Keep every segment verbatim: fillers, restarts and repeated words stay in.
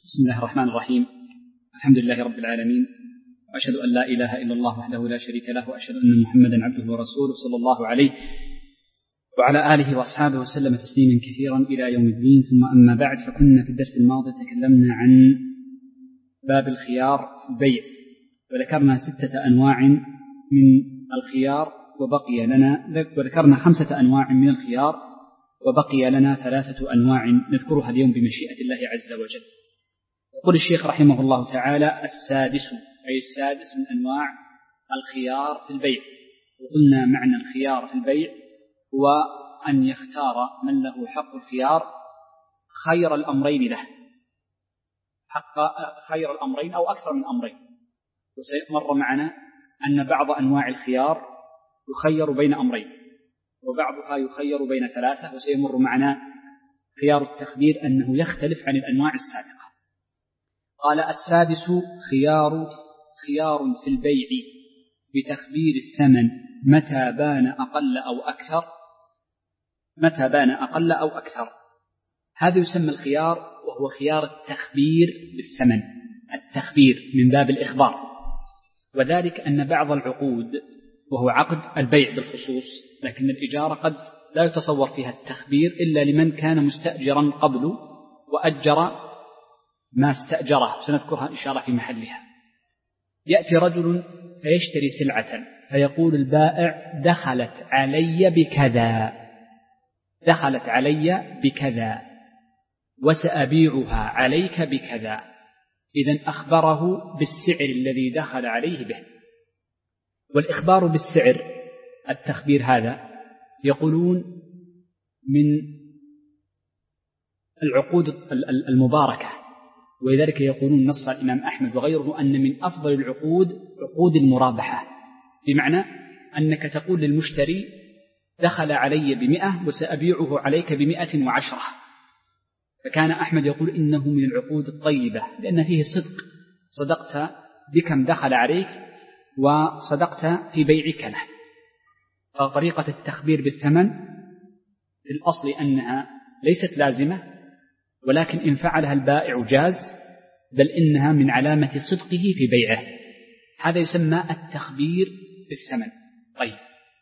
بسم الله الرحمن الرحيم. الحمد لله رب العالمين، وأشهد أن لا إله إلا الله وحده لا شريك له، وأشهد أن محمدا عبده ورسوله صلى الله عليه وعلى آله وأصحابه وسلم تسليما كثيرا إلى يوم الدين. ثم أما بعد، فكنا في الدرس الماضي تكلمنا عن باب الخيار في البيع، وذكرنا ستة أنواع من الخيار وبقي لنا وذكرنا خمسة أنواع من الخيار وبقي لنا ثلاثة أنواع نذكرها اليوم بمشيئة الله عز وجل. يقول الشيخ رحمه الله تعالى: السادس، أي السادس من أنواع الخيار في البيع. وقلنا معنى الخيار في البيع هو أن يختار من له حق الخيار خير الأمرين له، حق خير الأمرين أو أكثر من أمرين. وسيمر معنا أن بعض أنواع الخيار يخير بين أمرين، وبعضها يخير بين ثلاثة. وسيمر معنا خيار التخبير أنه يختلف عن الأنواع السابقة. قال: السادس خيار خيار في البيع بتخبير الثمن متى بان أقل أو أكثر متى بان أقل أو أكثر هذا يسمى الخيار، وهو خيار التخبير بالثمن، التخبير من باب الإخبار. وذلك أن بعض العقود، وهو عقد البيع بالخصوص، لكن الإجارة قد لا يتصور فيها التخبير إلا لمن كان مستأجرا قبله وأجر ما استأجره، سنذكرها إن شاء الله في محلها. يأتي رجل فيشتري سلعة فيقول البائع: دخلت علي بكذا دخلت علي بكذا وسأبيعها عليك بكذا. إذن أخبره بالسعر الذي دخل عليه به. والإخبار بالسعر، التخبير هذا، يقولون من العقود المباركة، ولذلك يقولون نص الإمام أحمد وغيره أن من أفضل العقود عقود المرابحة، بمعنى أنك تقول للمشتري: دخل علي بمئة وسأبيعه عليك بمئة وعشرة. فكان أحمد يقول إنه من العقود الطيبة، لأن فيه صدق، صدقت بكم دخل عليك وصدقت في بيعك له. فطريقة التخبير بالثمن في الأصل أنها ليست لازمة، ولكن إن فعلها البائع جاز، بل إنها من علامة صدقه في بيعه. هذا يسمى التخبير بالثمن. طيب،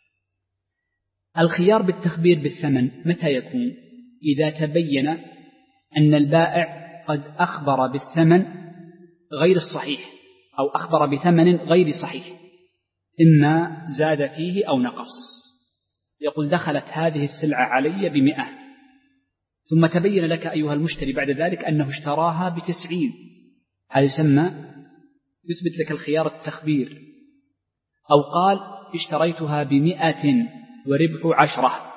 الخيار بالتخبير بالثمن متى يكون؟ إذا تبين أن البائع قد أخبر بالثمن غير الصحيح، أو أخبر بثمن غير صحيح، إما زاد فيه أو نقص. يقول: دخلت هذه السلعة علي بمئة، ثم تبين لك أيها المشتري بعد ذلك أنه اشتراها بتسعين. هذا يسمى يثبت لك الخيار التخبير. أو قال: اشتريتها بمئة وربح عشرة،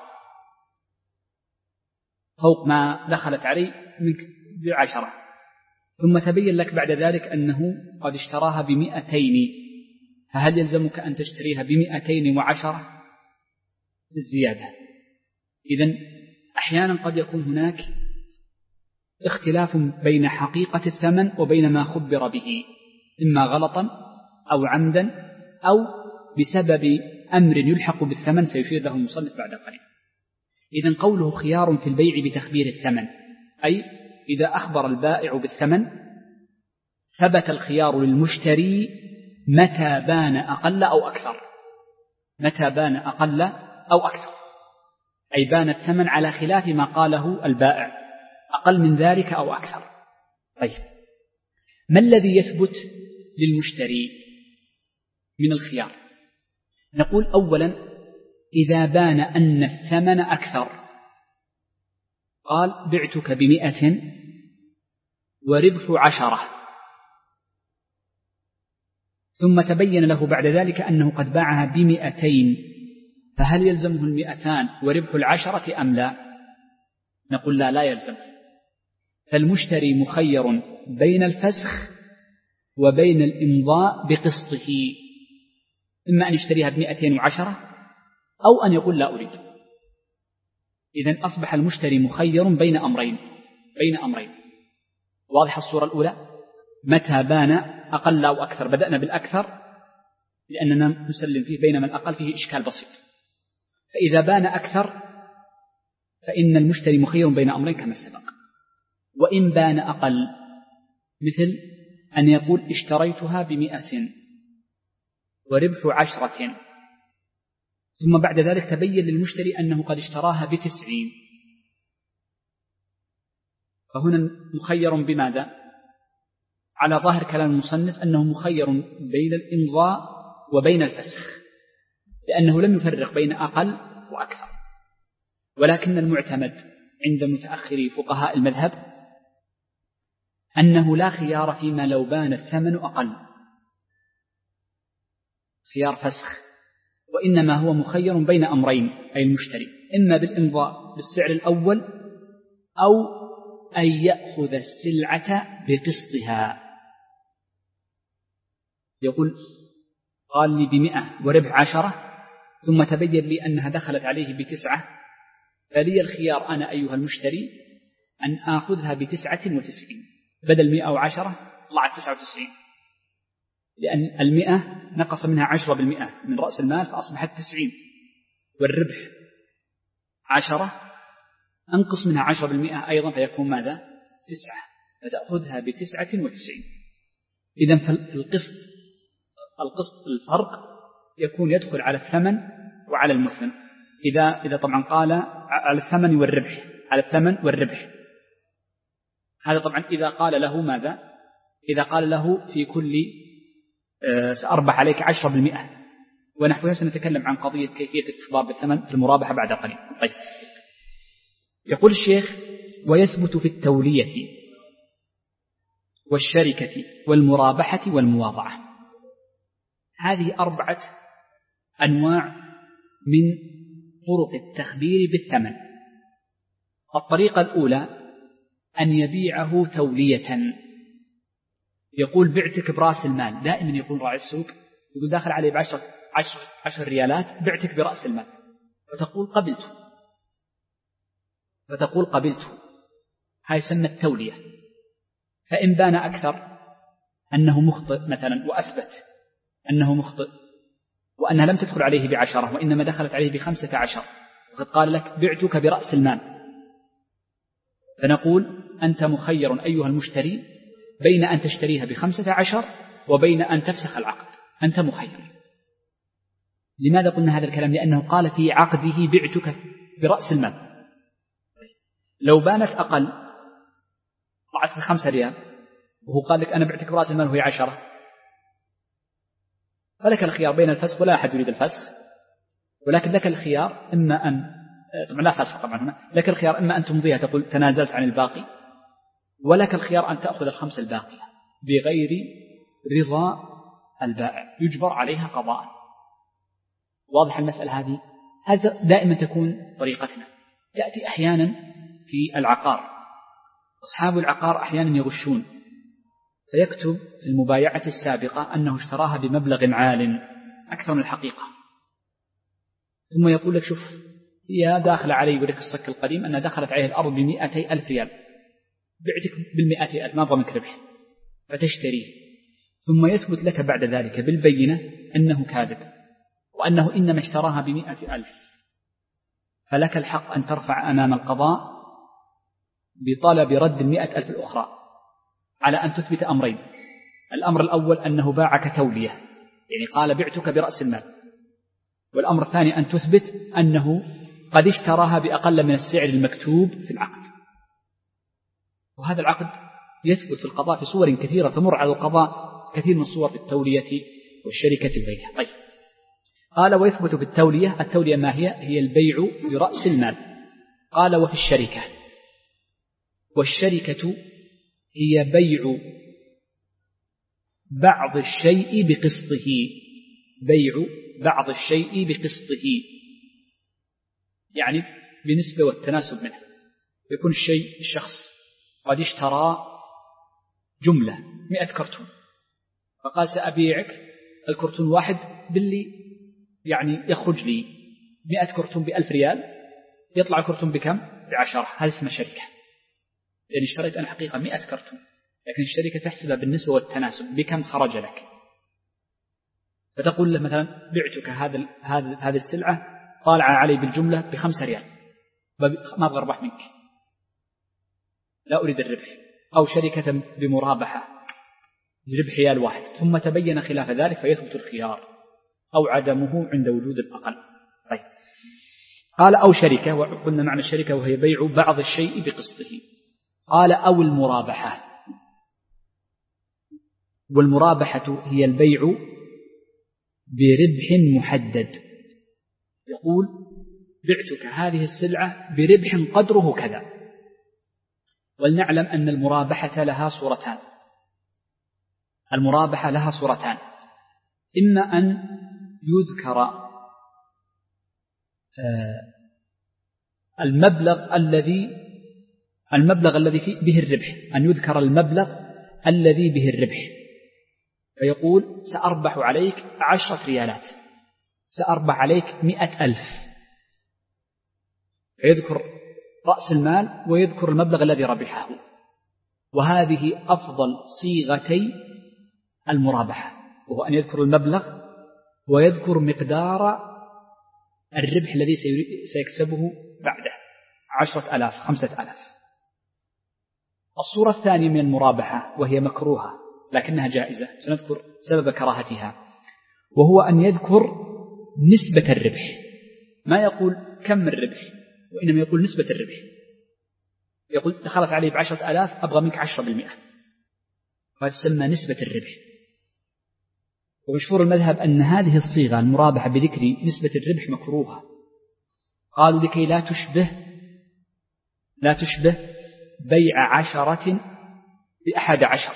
فوق ما دخلت علي منك بعشرة، ثم تبين لك بعد ذلك أنه قد اشتراها بمئتين. فهل يلزمك أن تشتريها بمئتين وعشرة بالزيادة؟ إذن أحيانا قد يكون هناك اختلاف بين حقيقة الثمن وبين ما خبر به، إما غلطا أو عمدا أو بسبب أمر يلحق بالثمن سيشير له المصنف بعد قليل. إذن قوله خيار في البيع بتخبير الثمن، أي إذا أخبر البائع بالثمن ثبت الخيار للمشتري متى بان أقل أو أكثر متى بان أقل أو أكثر أي بان الثمن على خلاف ما قاله البائع، أقل من ذلك أو أكثر. طيب، ما الذي يثبت للمشتري من الخيار؟ نقول: أولا، إذا بان أن الثمن أكثر، قال: بعتك بمئة وربح عشرة، ثم تبين له بعد ذلك أنه قد باعها بمئتين، فهل يلزمه المئتان وربح العشرة أم لا؟ نقول: لا لا يلزم. فالمشتري مخير بين الفسخ وبين الإمضاء بقسطه، إما أن يشتريها بمئتين وعشرة أو أن يقول: لا أريد. إذن أصبح المشتري مخير بين أمرين بين أمرين واضح الصورة الأولى؟ متى بان أقل أو أكثر، بدأنا بالأكثر لأننا نسلم فيه، بينما الأقل فيه إشكال بسيط. فإذا بان أكثر فإن المشتري مخير بين أمرين كما سبق. وإن بان أقل مثل أن يقول اشتريتها بمئة وربح عشرة، ثم بعد ذلك تبين للمشتري أنه قد اشتراها بتسعين، فهنا مخير بماذا؟ على ظاهر كلام المصنف أنه مخير بين الإمضاء وبين الفسخ، لأنه لم يفرق بين أقل وأكثر. ولكن المعتمد عند متأخري فقهاء المذهب أنه لا خيار فيما لو بان الثمن أقل، خيار فسخ، وإنما هو مخير بين أمرين أي المشتري، إما بالإمضاء بالسعر الأول أو أن يأخذ السلعة بقسطها. يقول قال لي بمئة وربح عشرة ثم تبين لي أنها دخلت عليه بتسعة، فلي الخيار أنا أيها المشتري أن آخذها بتسعة وتسعين، بدل مئة وعشرة طلعت تسعة وتسعين، لأن المئة نقص منها عشرة بالمئة من رأس المال فأصبحت تسعين، والربح عشرة أنقص منها عشرة بالمئة أيضا فيكون ماذا؟ تسعة، فتأخذها بتسعة وتسعين. إذن في القسط القسط الفرق يكون يدخل على الثمن وعلى المثمن، إذا إذا طبعا قال على الثمن والربح، على الثمن والربح، هذا طبعا إذا قال له ماذا؟ إذا قال له في كل سأربح عليك عشرة بالمئة، ونحن سنتكلم عن قضية كيفية الإخبار بالثمن في المرابحة بعد قليل. طيب، يقول الشيخ ويثبت في التولية والشركة والمرابحة والمواضعة. هذه أربعة أنواع من طرق التخبير بالثمن. الطريقة الأولى أن يبيعه تولية، يقول بعتك برأس المال، دائما يقول راعي السوق يقول داخل عليه بعشر عشر, عشر ريالات بعتك برأس المال، فتقول قبلته فتقول قبلته هاي سمى التولية. فإن بان أكثر أنه مخطئ مثلا وأثبت أنه مخطئ وأنها لم تدخل عليه بعشرة وإنما دخلت عليه بخمسة عشر وقد قال لك بعتك برأس المال، فنقول أنت مخير أيها المشتري بين أن تشتريها بخمسة عشر وبين أن تفسخ العقد، أنت مخير. لماذا قلنا هذا الكلام؟ لأنه قال في عقده بعتك برأس المال. لو بانت أقل طلعت بخمسة ريال وهو قال لك أنا بعتك برأس المال وهي عشرة، فلك الخيار بين الفسخ، ولا أحد يريد الفسخ، ولكن لك الخيار إما أن طبعا لا فسخ طبعا هنا، لك الخيار إما أن تمضيها تقول تنازلت عن الباقي، ولك الخيار أن تأخذ الخمسة الباقية بغير رضا البائع يجبر عليها قضاء. واضح المسألة هذه؟ هذا دائما تكون طريقتنا. تأتي أحيانا في العقار، أصحاب العقار أحيانا يغشون، فيكتب في المبايعة السابقة أنه اشتراها بمبلغ عال أكثر من الحقيقة، ثم يقول لك شوف هي داخلة علي ولك الصك القديم أنها دخلت عليه الأرض بمئتي ألف ريال، بعتك بالمئتي ألف ما أبغى منك ربح، فتشتريه، ثم يثبت لك بعد ذلك بالبينة أنه كاذب وأنه إنما اشتراها بمئة ألف، فلك الحق أن ترفع أمام القضاء بطلب رد المئة ألف الأخرى على أن تثبت أمرين. الأمر الأول أنه باعك تولية، يعني قال بعتك برأس المال، والأمر الثاني أن تثبت أنه قد اشتراها بأقل من السعر المكتوب في العقد. وهذا العقد يثبت في القضاء في صور كثيرة تمر على القضاء كثير من الصور في التولية والشركة وغيرها. طيب، قال ويثبت في التولية، التولية ما هي؟ هي البيع برأس المال. قال وفي الشركة، والشركة هي بيع بعض الشيء بقسطه، بيع بعض الشيء بقسطه يعني بنسبة والتناسب منه. يكون الشيء الشخص قد اشترى جملة مئة كرتون، فقال سأبيعك الكرتون واحد باللي يعني يخرج لي مئة كرتون بألف ريال، يطلع الكرتون بكم؟ بعشرة. هذا اسمه شركة، يعني اشتريت أنا حقيقة مئة كرتون، لكن الشركة تحسبها بالنسبة والتناسب بكم خرج لك، فتقول له مثلا بعتك هذا هذا هذه السلعة طالعة علي بالجملة بخمسة ريال، ما أبغى أربح منك، لا أريد الربح، أو شركة بمرابحة ربح ريال واحد ثم تبين خلاف ذلك فيثبت الخيار أو عدمه عند وجود الأقل. طيب. قال أو شركة، وقلنا معنى الشركة وهي بيع بعض الشيء بقسطه. قال أو المرابحة، والمرابحة هي البيع بربح محدد، يقول بعتك هذه السلعة بربح قدره كذا. ولنعلم أن المرابحة لها صورتان، المرابحة لها صورتان، إما أن يذكر المبلغ الذي المبلغ الذي به الربح، أن يذكر المبلغ الذي به الربح، فيقول سأربح عليك عشرة ريالات، سأربح عليك مئة ألف، فيذكر رأس المال ويذكر المبلغ الذي ربحه. وهذه أفضل صيغتي المرابحة، وهو أن يذكر المبلغ ويذكر مقدار الربح الذي سيكسبه بعده، عشرة ألاف، خمسة ألاف. الصورة الثانية من المرابحة وهي مكروهة لكنها جائزة، سنذكر سبب كراهتها، وهو أن يذكر نسبة الربح، ما يقول كم الربح وإنما يقول نسبة الربح، يقول دخلت علي بعشرة ألاف أبغى منك عشرة بالمئة، فتسمى نسبة الربح. ومشهور المذهب أن هذه الصيغة المرابحة بذكر نسبة الربح مكروهة، قالوا لكي لا تشبه لا تشبه بيع عشرة بأحد عشر،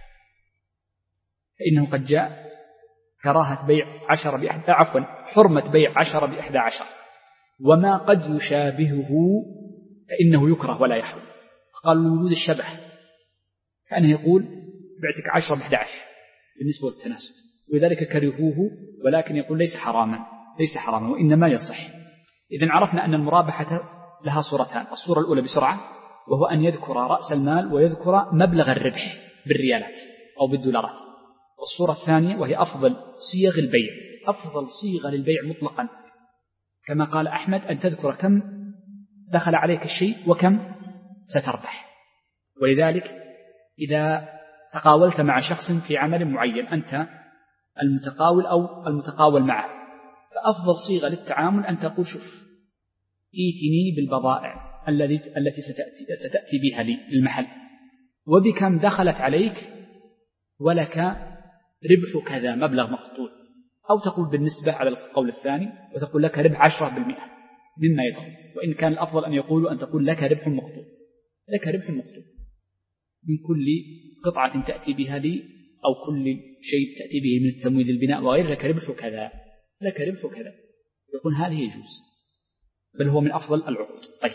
فإنه قد جاء كراهة بيع عشرة بأحد عفوا حرمة بيع عشرة بأحد عشر، وما قد يشابهه فإنه يكره ولا يحرم. قالوا وجود الشبه كأنه يقول بعتك عشرة بأحد عشر بالنسبة للتناسب، ولذلك كرهوه، ولكن يقول ليس حراما ليس حراما وإنما يصح. إذن عرفنا أن المرابحة لها صورتان، الصورة الأولى بسرعة وهو أن يذكر رأس المال ويذكر مبلغ الربح بالريالات أو بالدولارات، والصورة الثانية وهي أفضل صيغ البيع، أفضل صيغة للبيع مطلقا كما قال أحمد أن تذكر كم دخل عليك الشيء وكم ستربح. ولذلك إذا تقاولت مع شخص في عمل معين أنت المتقاول أو المتقاول معه، فأفضل صيغة للتعامل أن تقول شوف إيتني بالبضائع التي التي ستأتي, ستأتي بها لي المحل وبكم دخلت عليك ولك ربح كذا مبلغ مقطوع، أو تقول بالنسبة على القول الثاني وتقول لك ربح عشرة بالمئة مما يدخل، وإن كان الأفضل أن يقول أن تقول لك ربح مقطوع، لك ربح مقطوع من كل قطعة تأتي بها لي أو كل شيء تأتي به من التمويل البناء وغير لك ربح كذا، لك ربح كذا، يقول هذه يجوز، بل هو من أفضل العقود. طيب.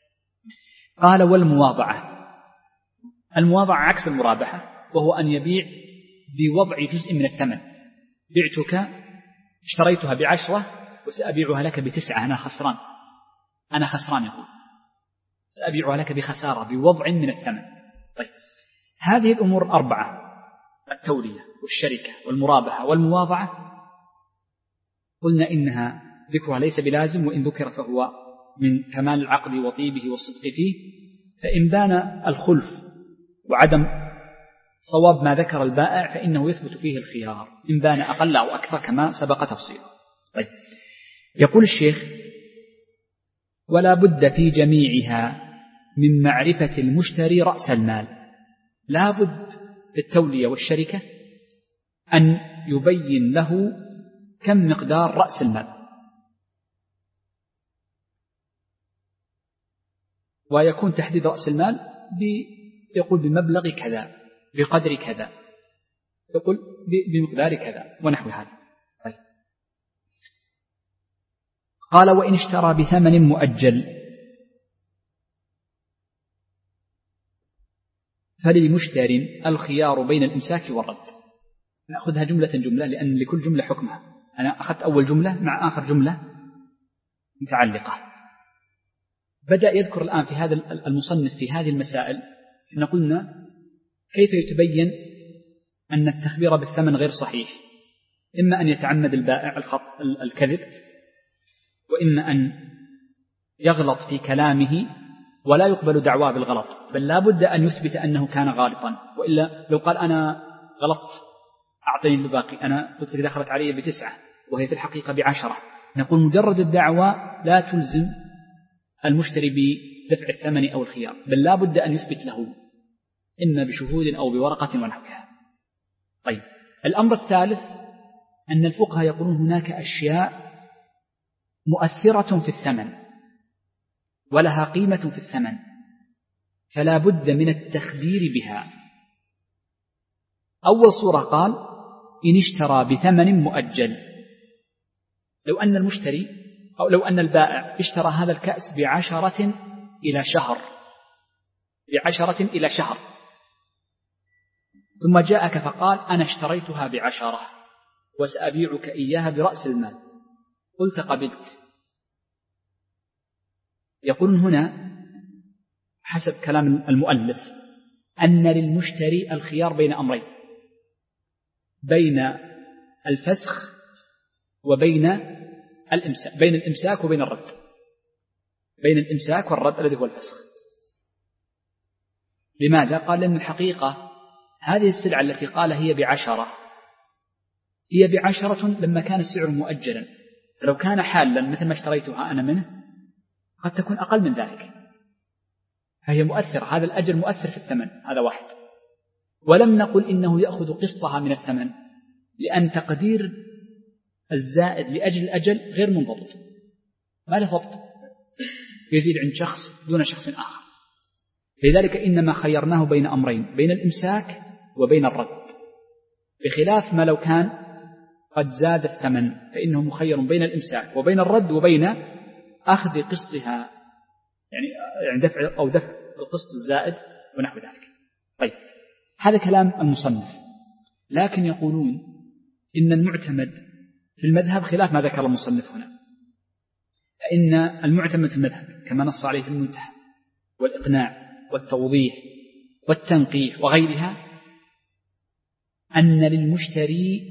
قال والمواضعة، المواضعة عكس المرابحة، وهو أن يبيع بوضع جزء من الثمن، بعتك اشتريتها بعشرة وسأبيعها لك بتسعة، أنا خسران أنا خسران يقول سأبيعها لك بخسارة بوضع من الثمن. طيب. هذه الأمور الأربعة، التولية والشركة والمرابحة والمواضعة، قلنا إنها ذكرها ليس بلازم، وإن ذكرت فهو من كمال العقد وطيبه والصدق فيه، فإن بان الخلف وعدم صواب ما ذكر البائع فإنه يثبت فيه الخيار، إن بان أقل أو أكثر كما سبق تفصيله. طيب. يقول الشيخ ولا بد في جميعها من معرفة المشتري رأس المال، لا بد في التولية والشركة أن يبين له كم مقدار رأس المال، ويكون تحديد رأس المال يقول بمبلغ كذا بقدر كذا، يقول بمقدار كذا ونحو هذا. طيب. قال وإن اشترى بثمن مؤجل فللمشتري الخيار بين الإمساك والرد. نأخذها جملة جملة لأن لكل جملة حكمها، أنا أخذت أول جملة مع آخر جملة متعلقة. بدأ يذكر الآن في هذا المصنف في هذه المسائل، إحنا قلنا كيف يتبين أن التخبير بالثمن غير صحيح، إما أن يتعمد البائع الخط الكذب، وإما أن يغلط في كلامه ولا يقبل دعواه بالغلط، بل لا بد أن يثبت أنه كان غالطا، وإلا لو قال أنا غلطت أعطني الباقي، أنا قلت لك دخلت علي بتسعة وهي في الحقيقة بعشرة، نقول مجرد الدعوة لا تلزم المشتري بدفع الثمن أو الخيار، بل لا بد أن يثبت له إما بشهود أو بورقة ونحوها. طيب، الأمر الثالث أن الفقهاء يقولون هناك أشياء مؤثرة في الثمن ولها قيمة في الثمن، فلا بد من التخبير بها. أول صورة قال إن اشترى بثمن مؤجل، لو أن المشتري أو لو أن البائع اشترى هذا الكأس بعشرة إلى شهر بعشرة إلى شهر ثم جاءك فقال أنا اشتريتها بعشرة وسأبيعك إياها برأس المال، قلت قبلت. يقولون هنا حسب كلام المؤلف أن للمشتري الخيار بين أمرين، بين الفسخ وبين الإمساك، بين الإمساك وبين الرد، بين الإمساك والرد الذي هو الفسخ. لماذا؟ قال لأن الحقيقة هذه السلعة التي قال هي بعشرة هي بعشرة لما كان السعر مؤجلا، فلو كان حالا مثل ما اشتريتها أنا منه قد تكون أقل من ذلك، فهي مؤثرة، هذا الأجل مؤثر في الثمن، هذا واحد. ولم نقل إنه يأخذ قسطها من الثمن، لأن تقدير الزائد لأجل الأجل غير منضبط، ما له ضبط، يزيد عند شخص دون شخص آخر. لذلك إنما خيرناه بين أمرين، بين الإمساك وبين الرد، بخلاف ما لو كان قد زاد الثمن فإنه مخير بين الإمساك وبين الرد وبين أخذ قسطها، يعني دفع أو دفع القسط الزائد ونحو ذلك. طيب، هذا كلام المصنف، لكن يقولون إن المعتمد في المذهب خلاف ما ذكر المصنف هنا، فإن المعتمد في المذهب كما نص عليه في المنتهى والإقناع والتوضيح والتنقيح وغيرها أن للمشتري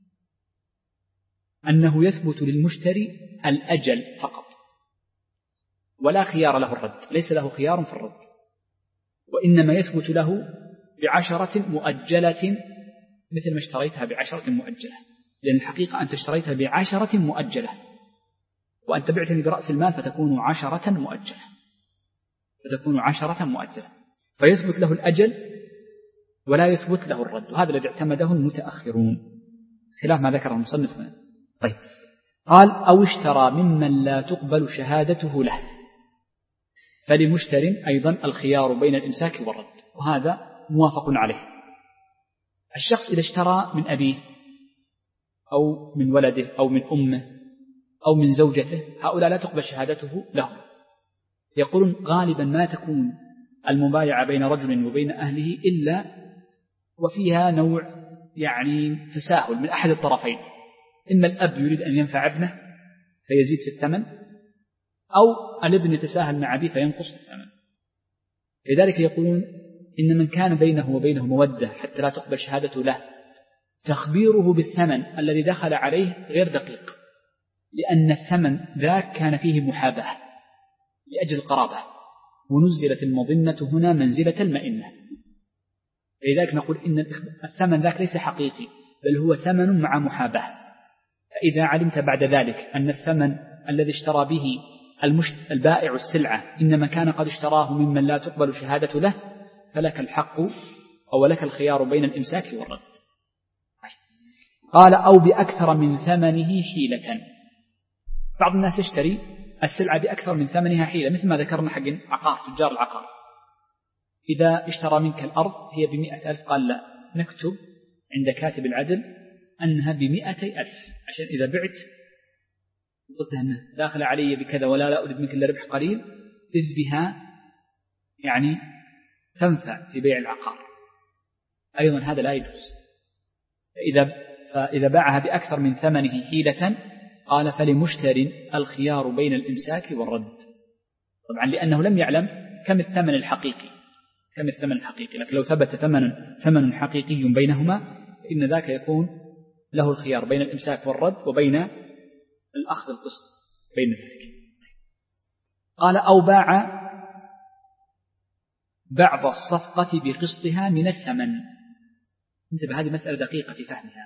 أنه يثبت للمشتري الأجل فقط ولا خيار له الرد، ليس له خيار في الرد، وإنما يثبت له بعشرة مؤجلة مثل ما اشتريتها بعشرة مؤجلة، لأن الحقيقة أنت اشتريتها بعشرة مؤجلة وأنت بعتني برأس المال فتكون عشرة مؤجلة فتكون عشرة مؤجلة فيثبت له الأجل ولا يثبت له الرد، وهذا الذي اعتمده المتأخرون خلاف ما ذكره المصنف هنا. طيب، قال أو اشترى ممن لا تقبل شهادته له، فلمشتر أيضا الخيار بين الإمساك والرد، وهذا موافق عليه. الشخص إذا اشترى من أبيه أو من ولده أو من أمه أو من زوجته، هؤلاء لا تقبل شهادته لهم. يقولون غالبا ما تكون المبايعة بين رجل وبين أهله إلا وفيها نوع يعني تساهل من أحد الطرفين، إما الأب يريد أن ينفع ابنه فيزيد في الثمن، أو الابن يتساهل مع أبيه فينقص في الثمن. لذلك يقولون إن من كان بينه وبينه مودة حتى لا تقبل شهادته له، تخبيره بالثمن الذي دخل عليه غير دقيق، لأن الثمن ذاك كان فيه محاباة لأجل القرابة، ونزلت المظنة هنا منزلة المئنة. لذلك نقول إن الثمن ذاك ليس حقيقي، بل هو ثمن مع محاباة. فإذا علمت بعد ذلك أن الثمن الذي اشترى به البائع السلعة إنما كان قد اشتراه ممن لا تقبل شهادة له، فلك الحق أو لك الخيار بين الإمساك والرد. قال أو بأكثر من ثمنه حيلة، بعض الناس يشتري السلعة بأكثر من ثمنها حيلة، مثل ما ذكرنا حق عقار، تجار العقار إذا اشترى منك الأرض هي بمئة ألف، قال لا، نكتب عند كاتب العدل أنها بمئتي ألف، عشان إذا بعت قلت له أنه داخل علي بكذا ولا لا أريد منك إلا ربح قليل، إذ بها يعني تنفع في بيع العقار. أيضا هذا لا يجوز. فإذا, فإذا باعها بأكثر من ثمنه حيلة قال فلمشتر الخيار بين الإمساك والرد، طبعا لأنه لم يعلم كم الثمن الحقيقي كم الثمن الحقيقي لكن لو ثبت ثمن ثمن حقيقي بينهما فإن ذاك يكون له الخيار بين الإمساك والرد وبين الأخذ القسط بين ذلك. قال أو باع بعض الصفقة بقسطها من الثمن. انتبه، هذه مسألة دقيقة في فهمها.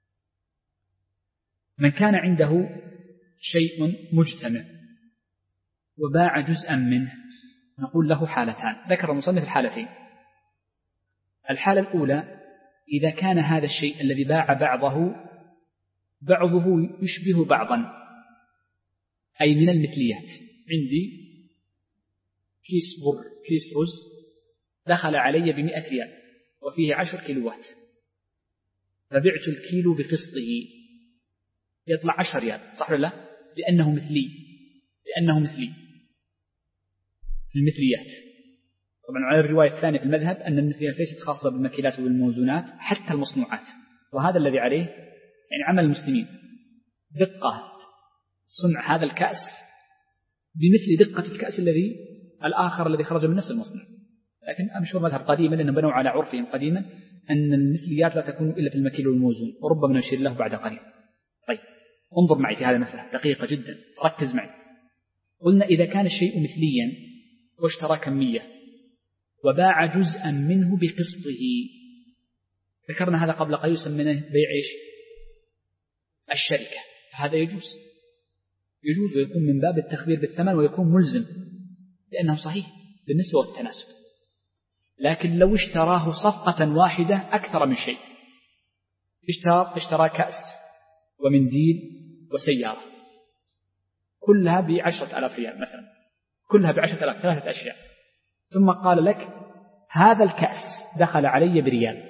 من كان عنده شيء مجتمع وباع جزءا منه نقول له حالتان، ذكر المصنف الحالتين. الحالة الأولى إذا كان هذا الشيء الذي باع بعضه بعضه يشبه بعضا، أي من المثليات. عندي كيس بر كيس رز دخل علي بمئة ريال وفيه عشر كيلوات، فبعت الكيلو بقسطه يطلع عشر ريال، صح ولا لا؟ لأنه مثلي، لأنه مثلي في المثليات. طبعا على الرواية الثانية في المذهب أن المثليات ليست خاصة بالمكيلات والموزونات، حتى المصنوعات، وهذا الذي عليه يعني عمل المسلمين، دقة صنع هذا الكأس بمثل دقة الكأس الذي الآخر الذي خرج من نفس المصنع. لكن أمشور مذهب قديما لأنهم بنوا على عرفهم قديما أن المثليات لا تكون إلا في المكيل والموزون، وربما نشير له بعد قليل. طيب انظر معي في هذه المسألة دقيقة جدا، ركز معي. قلنا إذا كان الشيء مثليا واشترى كمية وباع جزءا منه بقسطه، ذكرنا هذا قبل قليل يسمونه بيع إيش؟ الشركة، فهذا يجوز يجوز ويكون من باب التخبير بالثمن ويكون ملزم لأنه صحيح بالنسبة والتناسب. لكن لو اشتراه صفقة واحدة أكثر من شيء، اشترى, اشترى كأس ومنديل وسيارة كلها بعشرة ألاف ريال مثلا، كلها بعشرة ألاف، ثلاثة أشياء، ثم قال لك هذا الكأس دخل علي بريال،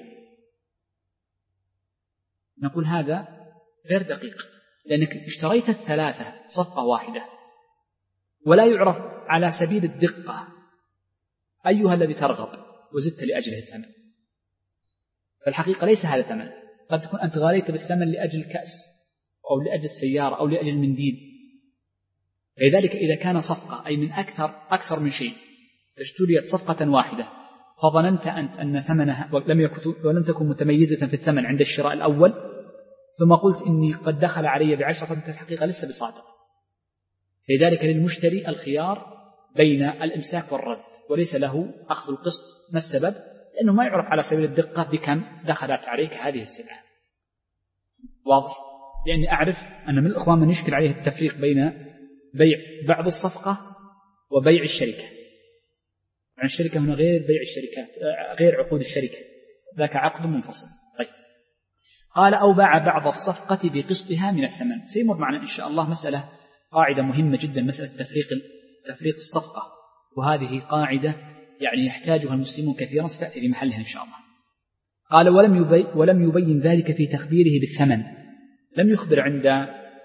نقول هذا غير دقيق، لأنك اشتريت الثلاثة صفقة واحدة ولا يعرف على سبيل الدقة أيها الذي ترغب وزدت لأجله الثمن. فالحقيقة ليس هذا ثمن، قد تكون أنت غاليت بالثمن لأجل الكأس أو لأجل السيارة أو لأجل المنديل. لذلك إذا كان صفقة أي من أكثر أكثر من شيء اشتريت صفقة واحدة فظننت أنت أن ثمنها ولم يكن ولم تكن متميزة في الثمن عند الشراء الأول، ثم قلت إني قد دخل علي بعشرة، فأنت الحقيقة لسه بصادق. لذلك للمشتري الخيار بين الإمساك والرد، وليس له أخذ القسط. ما السبب؟ لأنه ما يعرف على سبيل الدقة بكم دخلت عليك هذه السلعة. واضح؟ لأني أعرف أن من الإخوان من يشكل عليه التفريق بين بيع بعض الصفقة وبيع الشركة. عن الشركة هنا غير بيع الشركات، غير عقود الشركة، ذاك عقد منفصل. طيب، قال أو باع بعض الصفقة بقسطها من الثمن. سيمر معنا إن شاء الله مسألة قاعدة مهمة جدا، مسألة تفريق تفريق الصفقة، وهذه قاعدة يعني يحتاجها المسلمون كثيرا، ستأتي في محلها إن شاء الله. قال ولم يبين, ولم يبين ذلك في تخبيره بالثمن، لم يخبر عند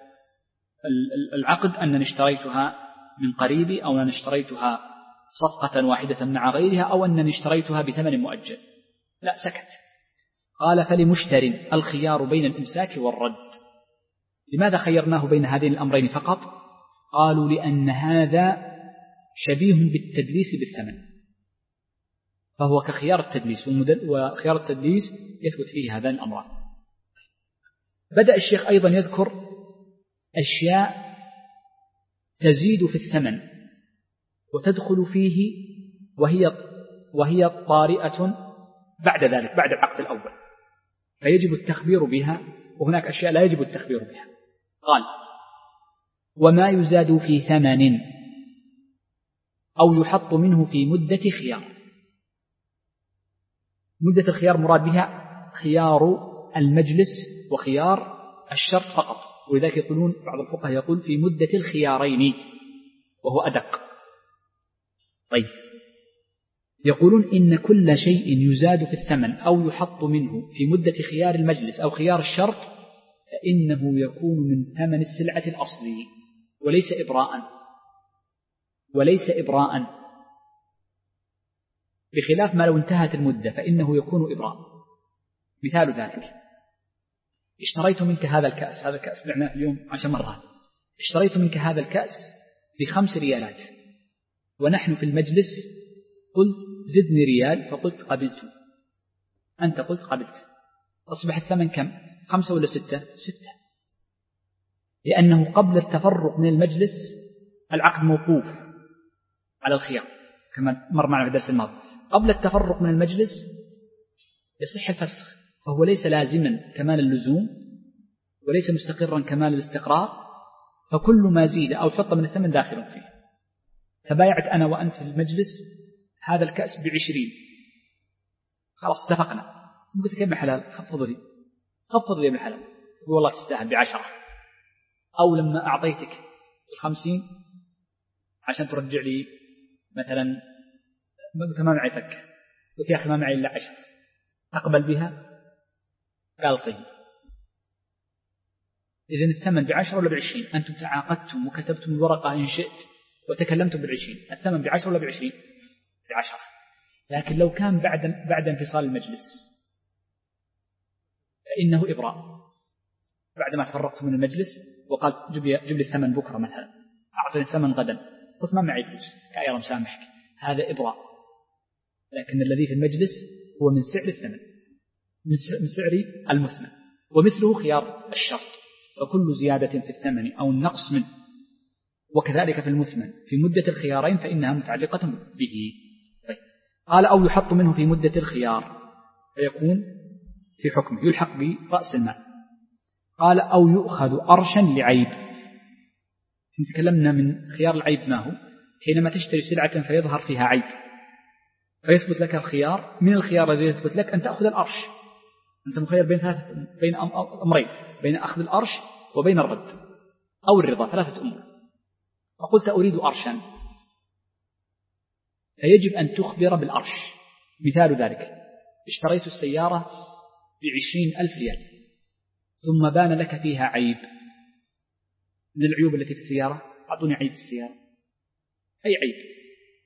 العقد أن اشتريتها من قريبي أو أن اشتريتها صفقة واحدة مع غيرها أو أن اشتريتها بثمن مؤجل، لا، سكت. قال فلمشتر الخيار بين الإمساك والرد. لماذا خيرناه بين هذين الأمرين فقط؟ قالوا لأن هذا شبيه بالتدليس بالثمن، فهو كخيار التدليس، وخيار التدليس يثبت فيه هذان الأمران. بدأ الشيخ أيضا يذكر أشياء تزيد في الثمن وتدخل فيه وهي وهي طارئة بعد ذلك، بعد العقد الأول، فيجب التخبير بها، وهناك أشياء لا يجب التخبير بها. قال وما يزاد في ثمن أو يحط منه في مدة خيار. مدة الخيار مراد بها خيار المجلس وخيار الشرط فقط، ولذلك يقولون بعض الفقهاء يقول في مدة الخيارين وهو أدق. طيب، يقولون إن كل شيء يزاد في الثمن أو يحط منه في مدة خيار المجلس أو خيار الشرط فإنه يكون من ثمن السلعة الأصلي وليس إبراء، وليس إبراء بخلاف ما لو انتهت المدة فإنه يكون إبراء. مثال ذلك: اشتريت منك هذا الكأس، هذا الكأس بعناه اليوم عشر مرات، اشتريت منك هذا الكأس بخمس ريالات، ونحن في المجلس قلت زدني ريال، فقلت قبلت، أنت قلت قبلت، أصبح الثمن كم؟ خمسة ولا ستة؟ ستة، لأنه قبل التفرق من المجلس العقد موقوف على الخيار كما مر معنا في الدرس الماضي. قبل التفرق من المجلس يصح الفسخ، فهو ليس لازما كمال اللزوم وليس مستقرا كمال الاستقرار، فكل ما زيد أو حط من الثمن داخل فيه. تبايعت أنا وأنت في المجلس هذا الكأس بعشرين، خلاص اتفقنا، قلت كم حلال؟ خفض لي خفض لي بالحلال، والله تستاهل بعشرة. أو لما أعطيتك الخمسين عشان ترجع لي مثلا ما معي فك، قلت يا أخي ما معي إلا عشرة، أقبل بها؟ قال طيب، إذن الثمن بعشرة ولا بعشرين؟ أنتم تعاقدتم وكتبتم الورقة إن شئت وتكلمتم بالعشرين، الثمن بعشرة ولا بعشرين؟ بعشرة. لكن لو كان بعد بعد انفصال المجلس فإنه إبراء، بعد ما تفرقت من المجلس وقال جب لي, جب لي الثمن بكرة مثلا، أعطني الثمن غدا، قلت ما معي فلوس، كأيرا مسامحك، هذا إبراء. لكن الذي في المجلس هو من سعر الثمن، من سعر المثمن، ومثله خيار الشرط، فكل زيادة في الثمن أو النقص منه، وكذلك في المثمن في مدة الخيارين فإنها متعلقة به. طيب. قال أو يحط منه في مدة الخيار فيكون في حكمه يلحق برأس المال. قال أو يؤخذ أرشا لعيب. تكلمنا من خيار العيب ما هو؟ حينما تشتري سلعة فيظهر فيها عيب فيثبت لك الخيار، من الخيار الذي يثبت لك أن تأخذ الأرش، أنت مخير بين ثلاثة بين أمرين، بين أخذ الأرش وبين الرد أو الرضا، ثلاثة أمور. فقلت أريد أرشا، فيجب أن تخبر بالأرش. مثال ذلك اشتريت السيارة بعشرين ألف ريال ثم بان لك فيها عيب من العيوب التي في السيارة، أعطوني عيب في السيارة، أي عيب؟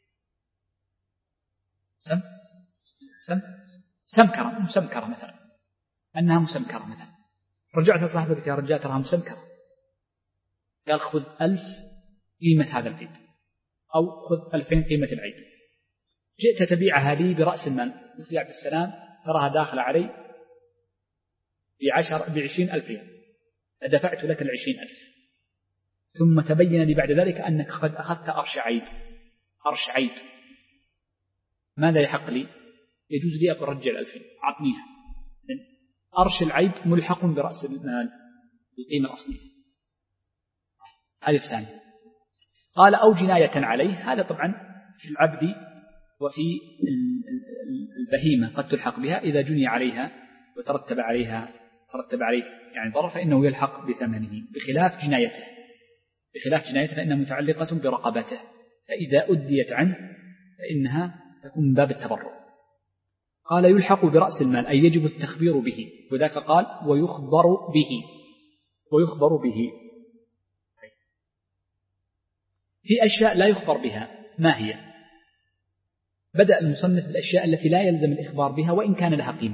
سم سم سمكرة مسمكرة مثلا، أنها مسمكرة مثلا. رجعت لصاحبك يا رجال تراها مسمكرة، قال خذ ألف قيمة هذا العيب أو خذ ألفين قيمة العيب. جئت تبيعها لي برأس المال، مثل عبد السلام تراها داخلة علي بعشر بعشرين ألف ريال، فدفعت لك العشرين ألف، ثم تبين لي بعد ذلك أنك قد أخذت أرش عيب أرش عيب ماذا يحق لي؟ يجوز لي أن أرجع الألفين، أعطنيها. أرش العيب ملحق برأس المال بالقيمة الأصلية. هذه الثانية. قال أو جناية عليه، هذا طبعا في العبد وفي البهيمة قد تلحق بها إذا جني عليها وترتب عليها ترتب عليه يعني ضرر، فإنه يلحق بثمنه، بخلاف جنايته بخلاف جنايته فإنها متعلقة برقبته، فإذا أديت عنه فإنها تكون من باب التبرع. قال يلحق برأس المال أي يجب التخبير به، وذاك قال ويخبر به ويخبر به في أشياء لا يخبر بها. ما هي؟ بدأ المصنف بالأشياء التي لا يلزم الإخبار بها وإن كان لها قيمة.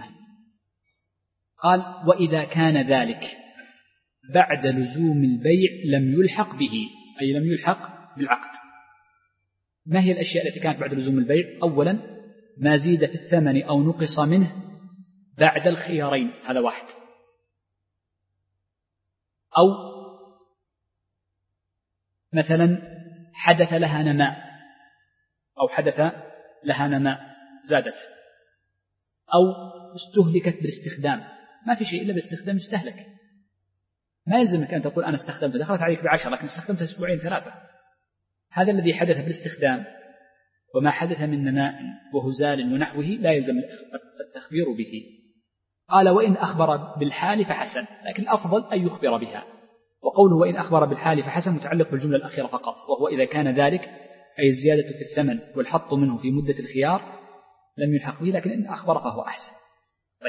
قال وإذا كان ذلك بعد لزوم البيع لم يلحق به، أي لم يلحق بالعقد. ما هي الأشياء التي كانت بعد لزوم البيع؟ أولا ما زيد في الثمن أو نقص منه بعد الخيارين، هذا واحد. أو مثلا حدث لها نماء أو حدث لها نماء زادت، أو استهلكت بالاستخدام، ما في شيء إلا بالاستخدام يستهلك، ما يلزمك أن تقول أنا استخدمت دخلت عليك بعشر لكن استخدمت أسبوعين ثلاثة. هذا الذي حدث بالاستخدام، وما حدث من نماء وهزال ونحوه لا يلزم التخبير به. قال وإن أخبر بالحال فحسن، لكن الأفضل أن يخبر بها. وقوله وإن أخبر بالحال فحسن متعلق بالجملة الأخيرة فقط، وهو إذا كان ذلك أي الزيادة في الثمن والحط منه في مدة الخيار لم يلحق به، لكن إن أخبر فهو أحسن. طيب.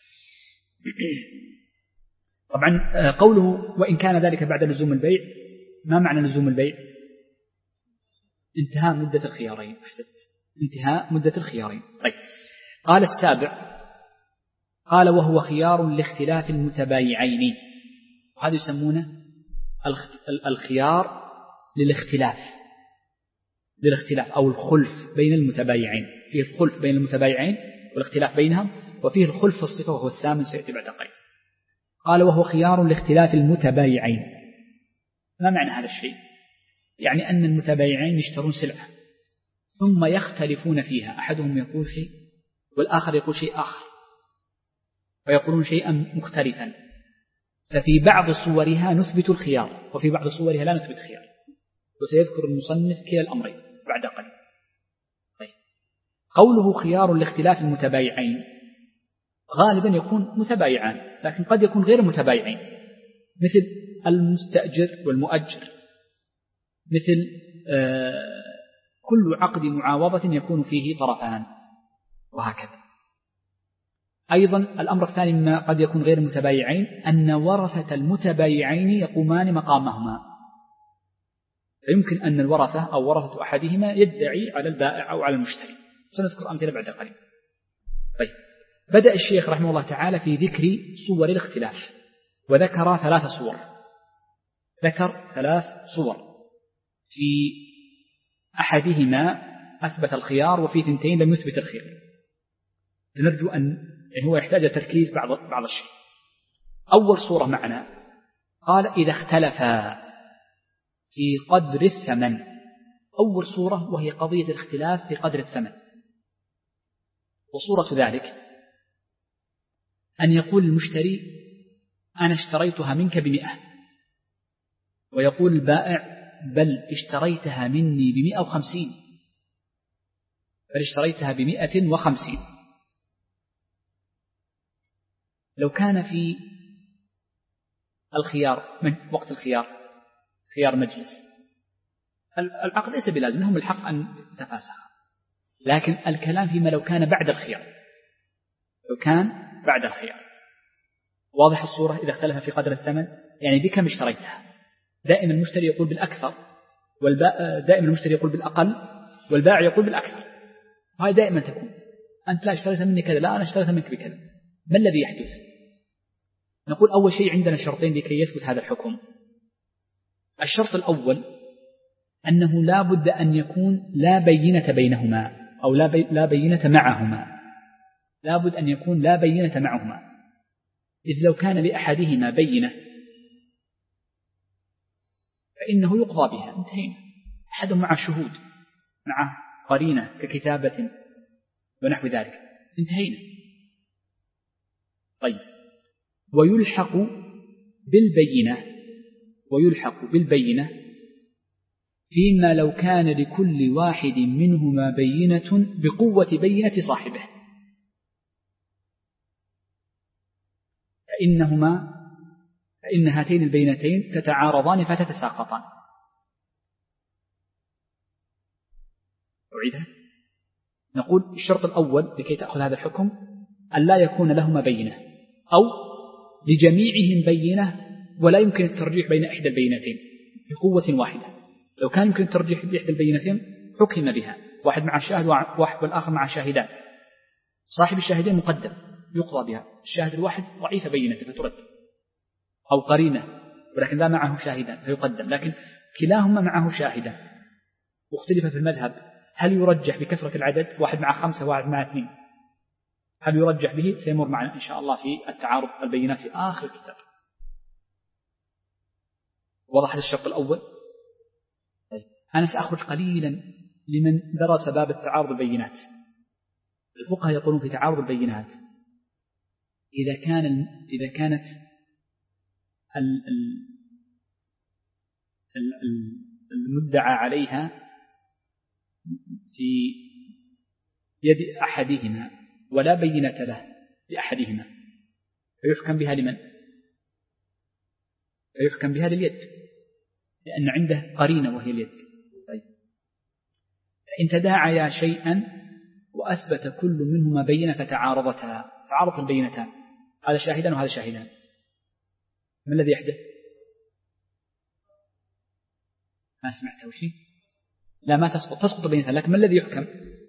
طبعا قوله وإن كان ذلك بعد لزوم البيع، ما معنى لزوم البيع؟ انتهاء مدة الخيارين. أحسنت، انتهاء مدة الخيارين. طيب. قال السابع، قال وهو خيار لاختلاف المتبايعين، وهذا يسمونه الخيار للاختلاف للاختلاف أو الخلف بين المتبايعين. فيه الخلف بين المتبايعين والاختلاف بينهم، وفيه الخلف في الصفة وهو الثامن سيأتي بعد قليل. قال وهو خيار لاختلاف المتبايعين. ما معنى هذا الشيء؟ يعني أن المتبايعين يشترون سلعة ثم يختلفون فيها، أحدهم يقول شيء والآخر يقول شيء آخر، ويقولون شيئا مختلفا، ففي بعض صورها نثبت الخيار وفي بعض صورها لا نثبت الخيار، وسيذكر المصنف كلا الأمرين بعد قليل. طيب. قوله خيار لاختلاف المتبايعين غالبا يكون متبايعان، لكن قد يكون غير متبايعين، مثل المستأجر والمؤجر، مثل آه كل عقد معاوضة يكون فيه طرفان، وهكذا. أيضا الأمر الثاني مما قد يكون غير متبايعين أن ورثة المتبايعين يقومان مقامهما، فيمكن أن الورثة أو ورثة أحدهما يدعي على البائع أو على المشتري. سنذكر أمثلة بعد قليل. طيب. بدأ الشيخ رحمه الله تعالى في ذكر صور الاختلاف، وذكر ثلاث صور ذكر ثلاث صور في أحدهما أثبت الخيار وفي ثنتين لم يثبت الخيار، فنرجو أن هو يحتاج تركيز بعض بعض الشيء. أول صورة معنا قال إذا اختلفا في قدر الثمن، أول صورة وهي قضية الاختلاف في قدر الثمن. وصورة ذلك أن يقول المشتري أنا اشتريتها منك بمئة، ويقول البائع بل اشتريتها مني بمئة وخمسين، بل اشتريتها بمئة وخمسين. لو كان في الخيار من وقت الخيار خيار مجلس، العقد ليس بلازم، لهم الحق أن يتفاسخ، لكن الكلام فيما لو كان بعد الخيار لو كان بعد الخيار واضح الصورة. إذا اختلف في قدر الثمن يعني بكم اشتريتها، دائما المشتري يقول بالأكثر دائما المشتري يقول بالأقل والبائع يقول بالأكثر، وهي دائما تكون أنت لا اشتريتها مني كذا، لا أنا اشتريتها منك بكذا. ما الذي يحدث؟ نقول أول شيء عندنا شرطين لكي يثبت هذا الحكم. الشرط الأول أنه لا بد أن يكون لا بينة بينهما أو لا, بي لا بينة معهما، لا بد أن يكون لا بينة معهما، إذ لو كان لأحدهما بينة فإنه يقضى بها، انتهينا. أحدهم مع شهود مع قرينة ككتابة ونحو ذلك، انتهينا. طيب. ويلحق بالبينة ويلحق بالبينة فيما لو كان لكل واحد منهما بينة بقوة بينة صاحبه، فإنهما فإن هاتين البينتين تتعارضان فتتساقطان. أعيدها. نقول الشرط الأول لكي تأخذ هذا الحكم أن لا يكون لهما بينة، أو لجميعهم بينة ولا يمكن الترجيح بين إحدى البينتين بقوة واحدة. لو كان يمكن الترجيح بإحدى البينتين حكم بها، واحد مع الشاهد واحد والآخر مع شاهدان، صاحب الشاهدين مقدم يقضى بها، الشاهد الواحد ضعيف بينته فترد، أو قرينة ولكن لا معه شاهدان فيقدم، لكن كلاهما معه شاهدان. واختلف في المذهب هل يرجح بكثرة العدد، واحد مع خمسة واحد مع اثنين، هل يرجح به؟ سيمر معنا إن شاء الله في التعارض البينات في آخر الكتاب. وضح الشرط الأول. أنا سأخرج قليلا لمن درس باب التعارض البينات. الفقهاء يقولون في تعارض البينات إذا كان إذا كانت ال ال المدعى عليها في يد أحدهما ولا بينة له لأحدهما فيحكم بها لمن؟ فيحكم بها لليد، لأن عنده قرينة وهي اليد. طيب. فإن تداعيا شيئا وأثبت كل منهما بينة فتعارضتا، تعارض البينتان، هذا شاهدان وهذا شاهدان، ما الذي يحدث؟ ما سمعت وشي؟ لا ما تسقط، تسقط البينتان، لكن ما الذي يحكم؟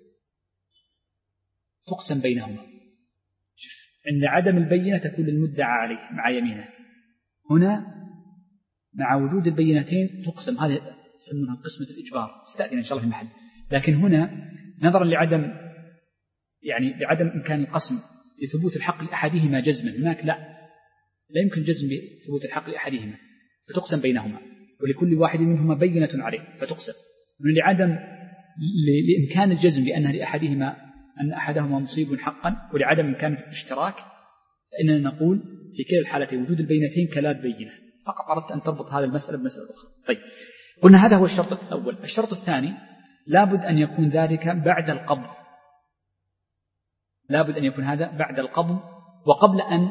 تقسم بينهما. عند عدم البينة تكون المدعى عليه مع يمينه، هنا مع وجود البينتين تقسم، هذه يسمونها قسمة الإجبار، استأذن إن شاء الله في المحل. لكن هنا نظرا لعدم يعني لعدم إمكان القسم لثبوت الحق لأحدهما جزما، هناك لا لا يمكن جزم بثبوت الحق لأحدهما فتقسم بينهما، ولكل واحد منهما بينة عليه فتقسم. من لعدم لإمكان الجزم بأن لأحدهما أن أحدهما مصيب حقا ولعدم إمكان الاشتراك، فإننا نقول في كلا الحالتين وجود البينتين كلا بينة. فقط أردت أن تربط هذا المسألة بمسألة أخرى. طيب، قلنا هذا هو الشرط الأول. الشرط الثاني لابد أن يكون ذلك بعد القبض، لابد أن يكون هذا بعد القبض وقبل أن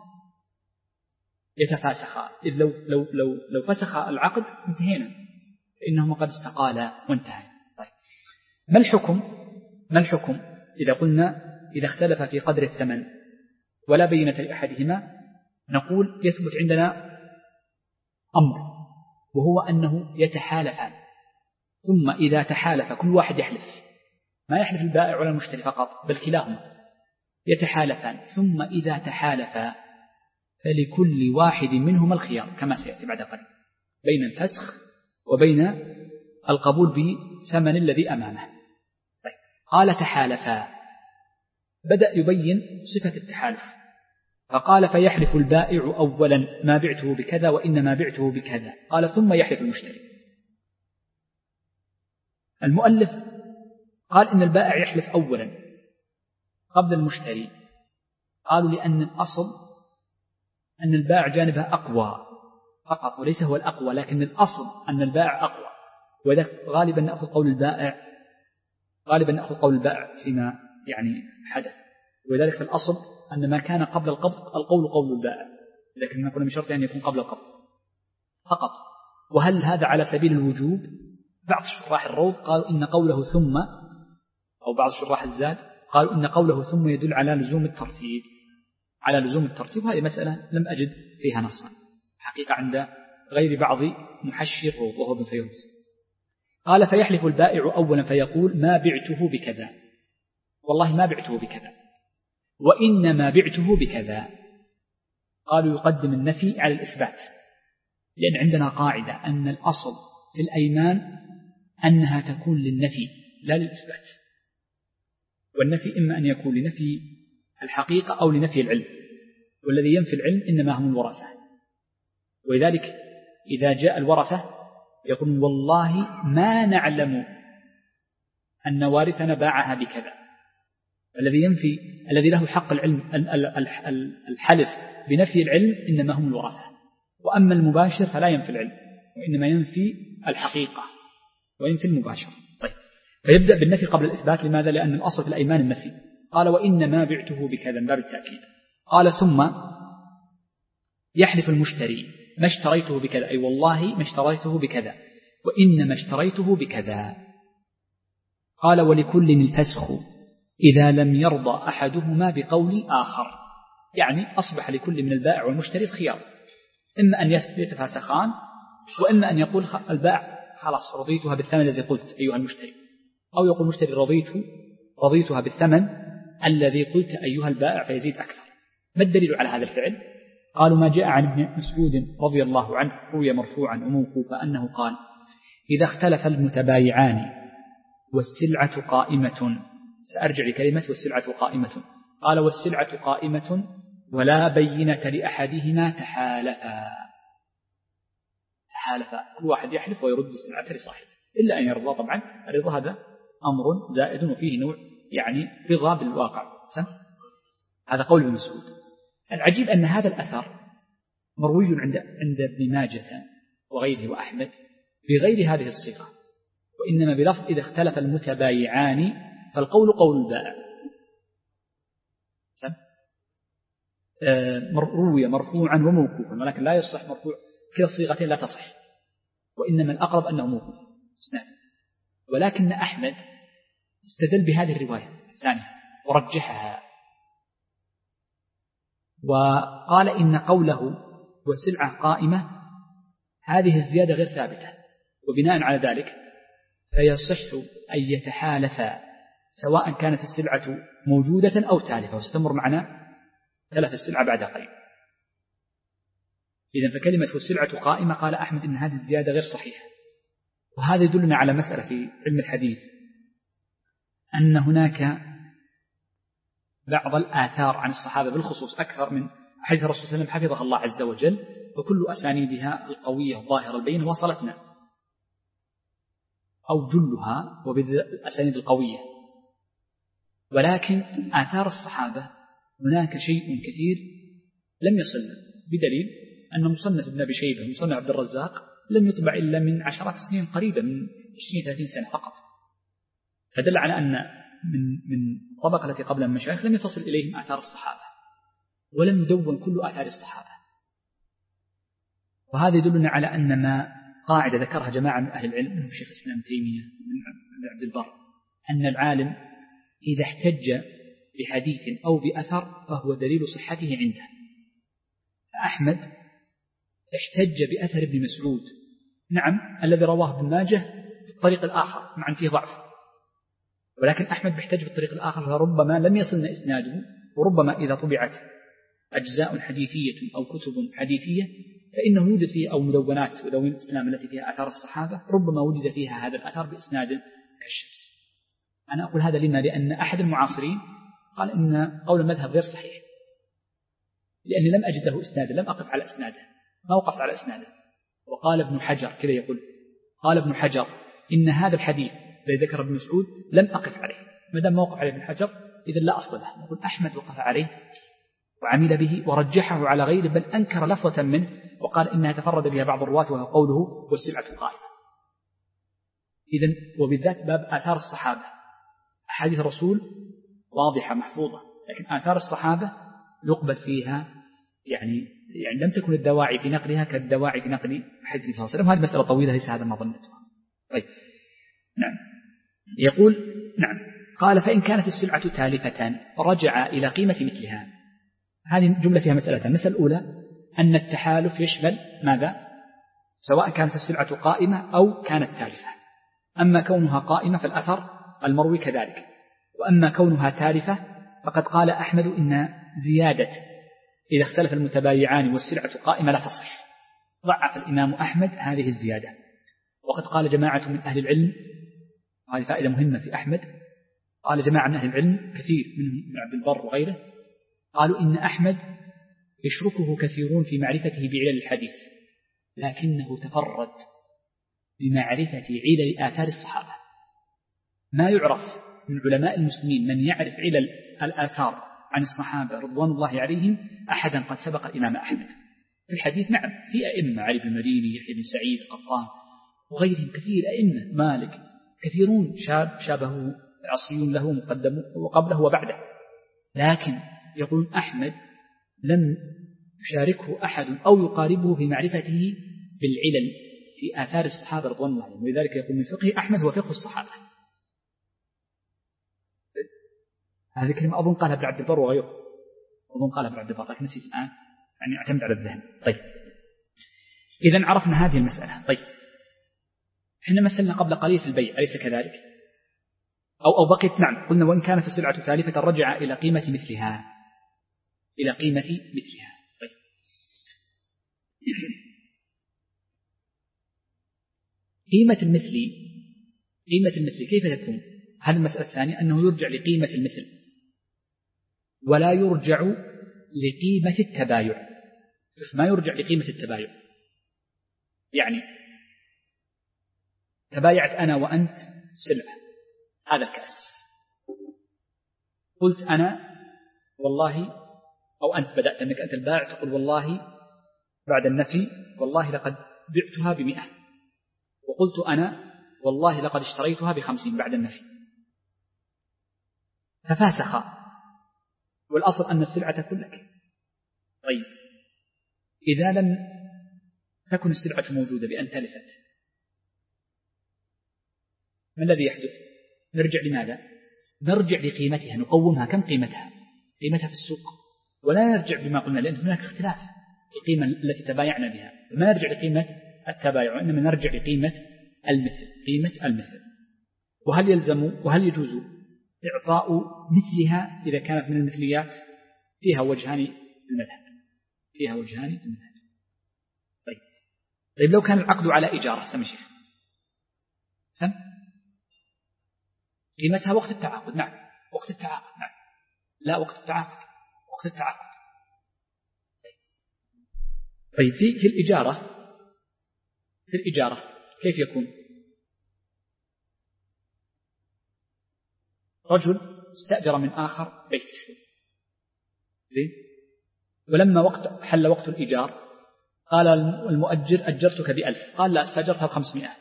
يتفاسخا، إذ لو, لو, لو, لو فسخ العقد انتهينا، فإنهما قد استقالا وانتهى. طيب، ما الحكم؟ ما الحكم إذا قلنا إذا اختلف في قدر الثمن ولا بينة لأحدهما؟ نقول يثبت عندنا أمر، وهو أنه يتحالفان، ثم إذا تحالف كل واحد يحلف، ما يحلف البائع ولا المشتري فقط بل كلاهما يتحالفان، ثم إذا تحالفا فلكل واحد منهما الخيار كما سيأتي بعد قليل بين الفسخ وبين القبول بثمن الذي أمامه. طيب، قال تحالفا، بدأ يبين صفة التحالف، فقال فيحلف البائع أولا ما بعته بكذا وإنما بعته بكذا، قال ثم يحلف المشتري. المؤلف قال إن البائع يحلف أولا قبل المشتري، قالوا لأن الأصل أن البائع جانبها أقوى فقط وليس هو الأقوى، لكن الأصل أن البائع أقوى، وذلك غالبا نأخذ قول البائع غالبا نأخذ قول البائع فيما يعني حدث، وذلك في الأصل أن ما كان قبل القبض القول قول البائع، لكن نقول من شرط أن يكون قبل القبض فقط. وهل هذا على سبيل الوجوب؟ بعض شراح الروض قالوا إن قوله ثم، أو بعض شراح الزاد قالوا إن قوله ثم يدل على لزوم الترتيب، على لزوم الترتيب. هذه مسألة لم أجد فيها نصا حقيقة عند غير بعض محشي الروض وهو ابن فيروز. قال فيحلف البائع أولا فيقول ما بعته بكذا، والله ما بعته بكذا، وإنما بعته بكذا. قالوا يقدم النفي على الإثبات، لأن عندنا قاعدة أن الأصل في الأيمان أنها تكون للنفي لا للإثبات، والنفي إما أن يكون لنفي الحقيقة أو لنفي العلم، والذي ينفي العلم إنما هم الورثة. ولذلك إذا جاء الورثة يقول والله ما نعلم أن وارثنا باعها بكذا، الذي ينفي الذي له حق العلم الحلف بنفي العلم إنما هم الورثة، وأما المباشر فلا ينفي العلم وإنما ينفي الحقيقة وينفي المباشرة. طيب، فيبدأ بالنفي قبل الإثبات. لماذا؟ لأن الأصل في الأيمان النفي. قال وإنما بعته بكذا من باب التأكيد. قال ثم يحلف المشتري ما اشتريته بكذا، أي والله ما اشتريته بكذا وإنما اشتريته بكذا. قال ولكل الفسخ إذا لم يرضى أحدهما بقول آخر، يعني أصبح لكل من البائع والمشتري الخيار، إما أن يتفاسخان وإما أن يقول البائع خلاص رضيتها بالثمن الذي قلت أيها المشتري، أو يقول المشتري رضيت رضيتها بالثمن الذي قلت أيها البائع فيزيد أكثر. ما الدليل على هذا الفعل؟ قالوا ما جاء عن ابن مسعود رضي الله عنه روي مرفوعا وموقوفا أنه قال إذا اختلف المتبايعان والسلعة قائمة، سأرجع لكلمة والسلعة قائمة، قال والسلعة قائمة ولا بينة لأحدهما تحالفا. تحالفا كل واحد يحلف ويرد السلعة لصاحبه إلا أن يرضى. طبعا الرضا هذا أمر زائد وفيه نوع يعني رضا بالواقع. هذا قول ابن مسعود. العجيب أن هذا الأثر مروي عند عند ابن ماجه وغيره وأحمد بغير هذه الصيغة، وإنما بلفظ إذا اختلف المتبايعان فالقول قول البائع. روي مرفوعا وموقوفا، ولكن لا يصح مرفوع، كلا الصيغتين لا تصح، وإنما الأقرب أنه موقوف اسناد. ولكن أحمد استدل بهذه الرواية الثانية ورجحها، وقال إن قوله والسلعة قائمة هذه الزيادة غير ثابتة، وبناء على ذلك فيصح أن يتحالفا سواء كانت السلعة موجودة أو تالفة، واستمر معنا تلف السلعة بعد قليل. إذن فكلمة والسلعة قائمة قال أحمد إن هذه الزيادة غير صحيحة. وهذا يدلنا على مسألة في علم الحديث، أن هناك بعض الآثار عن الصحابة بالخصوص أكثر من حديث الرسول صلى الله عليه وسلم حفظها الله عز وجل، فكل أسانيدها القوية الظاهرة البينة وصلتنا. أو جلها وبالأسانيد القوية، ولكن آثار الصحابة هناك شيء كثير لم يصل، بدليل أن مصنف ابن أبي شيبة ومصنف عبد الرزاق لم يطبع إلا من عشرات السنين قريبة، من عشرين ثلاثين سنة فقط، فدل على أن من من الطبقة التي قبل المشايخ لم يتصل إليهم آثار الصحابة، ولم يدون كل آثار الصحابة. وهذا يدلنا على أن ما قاعدة ذكرها جماعة من أهل العلم منهم شيخ الإسلام تيمية من عبد البر، أن العالم إذا احتج بحديث أو بأثر فهو دليل صحته عنده. فأحمد احتج بأثر ابن مسعود، نعم الذي رواه ابن ماجه بالطريق الآخر مع أن فيه ضعف، ولكن أحمد بيحتج بالطريق الآخر، فربما لم يصلنا إسناده، وربما إذا طبعت أجزاء حديثية أو كتب حديثية فإنه يوجد فيه، أو مدونات ودوين الإسلام التي فيها آثار الصحابة ربما وجد فيها هذا الأثر بإسناد كالشمس. أنا أقول هذا لما؟ لأن أحد المعاصرين قال إن قول المذهب غير صحيح، لأني لم أجد له إسنادا، لم أقف على إسناده، ما وقفت على إسناده. وقال ابن حجر كذا يقول، قال ابن حجر إن هذا الحديث الذي ذكر ابن مسعود لم أقف عليه، ما دام ما وقف عليه ابن حجر إذا لا أصل له. نقول أحمد وقف عليه وعمل به ورجحه على غيره، بل أنكر لفظة منه وقال إنها تفرد بها بعض الرواة وهو قوله والسلعة القائمة. إذن وبالذات باب آثار الصحابة، أحاديث الرسول واضحة محفوظة، لكن آثار الصحابة يقبل فيها يعني يعني لم تكن الدواعي في نقلها كالدواعي في نقل حديث النبي صلى الله عليه وسلم. هذه مسألة طويلة ليس هذا ما ظنته. طيب نعم، يقول نعم، قال فإن كانت السلعة تالفة رجع إلى قيمة مثلها. هذه جملة فيها مسألتان. المسألة الأولى أن التحالف يشمل ماذا؟ سواء كانت السلعة قائمة أو كانت تالفة. أما كونها قائمة فالأثر المروي كذلك، وأما كونها تالفة فقد قال أحمد إن زيادة إذا اختلف المتبايعان والسلعة قائمة لا تصح. ضعف الإمام أحمد هذه الزيادة، وقد قال جماعة من أهل العلم، وهذه فائدة مهمة في أحمد، قال جماعة من أهل العلم كثير منهم ابن عبد البر وغيره، قالوا إن أحمد يشركه كثيرون في معرفته بعلل الحديث، لكنه تفرد بمعرفة علل آثار الصحابة. ما يعرف من علماء المسلمين من يعرف علل الآثار عن الصحابة رضوان الله عليهم أحدا قد سبق الإمام أحمد في الحديث. نعم في أئمة، علي بن المديني، يحيى بن سعيد القطان وغيرهم كثير أئمة، مالك، كثيرون شاب شابه عصريون له مقدم وقبله وبعده، لكن يقول أحمد لم يشاركه أحد أو يقاربه في معرفته بالعلل في آثار الصحابة رضوان الله عليهم، ولذلك يقول من فقه أحمد هو فقه الصحابة. هذه كلمة أظن قالها ابن عبد البر وغيره، أظن قالها ابن عبد البر لكن نسيت الآن، يعني اعتمد على الذهن. طيب إذن عرفنا هذه المسألة. طيب إحنا مثلنا قبل قليل في البيع أليس كذلك؟ أو أو بقيت نعم قلنا وإن كانت السلعة تالفة رجع إلى قيمة مثلها، إلى قيمة مثلها. طيب قيمة المثل، قيمة المثل كيف تكون؟ هذه المسألة الثانية، أنه يرجع لقيمة المثل ولا يرجع لقيمة التبايع. ما يرجع لقيمة التبايع، يعني تبايعت أنا وأنت سلعة، هذا الكأس، قلت أنا والله، أو أنت بدأت أنك أنت البائع تقول والله بعد النفي والله لقد بعتها بمئة، وقلت أنا والله لقد اشتريتها بخمسين بعد النفي، ففاسخا، والأصل أن السلعة تكون لك. طيب إذا لم تكن السلعة موجودة بأن تلفت، ما الذي يحدث؟ نرجع لماذا؟ نرجع لقيمتها، نقومها. كم قيمتها؟ قيمتها في السوق، ولا نرجع بما قلنا لأن هناك اختلاف في القيمة التي تبايعنا بها، ما نرجع لقيمة التبايع وإنما نرجع لقيمة المثل، قيمة المثل. وهل يلزم وهل يجوز إعطاء مثلها إذا كانت من المثليات؟ فيها وجهان المذهب، فيها وجهان المذهب. طيب طيب لو كان العقد على إجارة، سم شيخ سم قيمتها وقت التعاقد. نعم وقت التعاقد. نعم لا وقت التعاقد، وقت التعاقد. طيب في في الإجارة، في الإجارة كيف يكون؟ رجل استأجر من آخر بيت زين، ولما وقت حل وقت الإيجار قال المؤجر أجرتك بألف، قال لا استأجرتها بخمسمائة،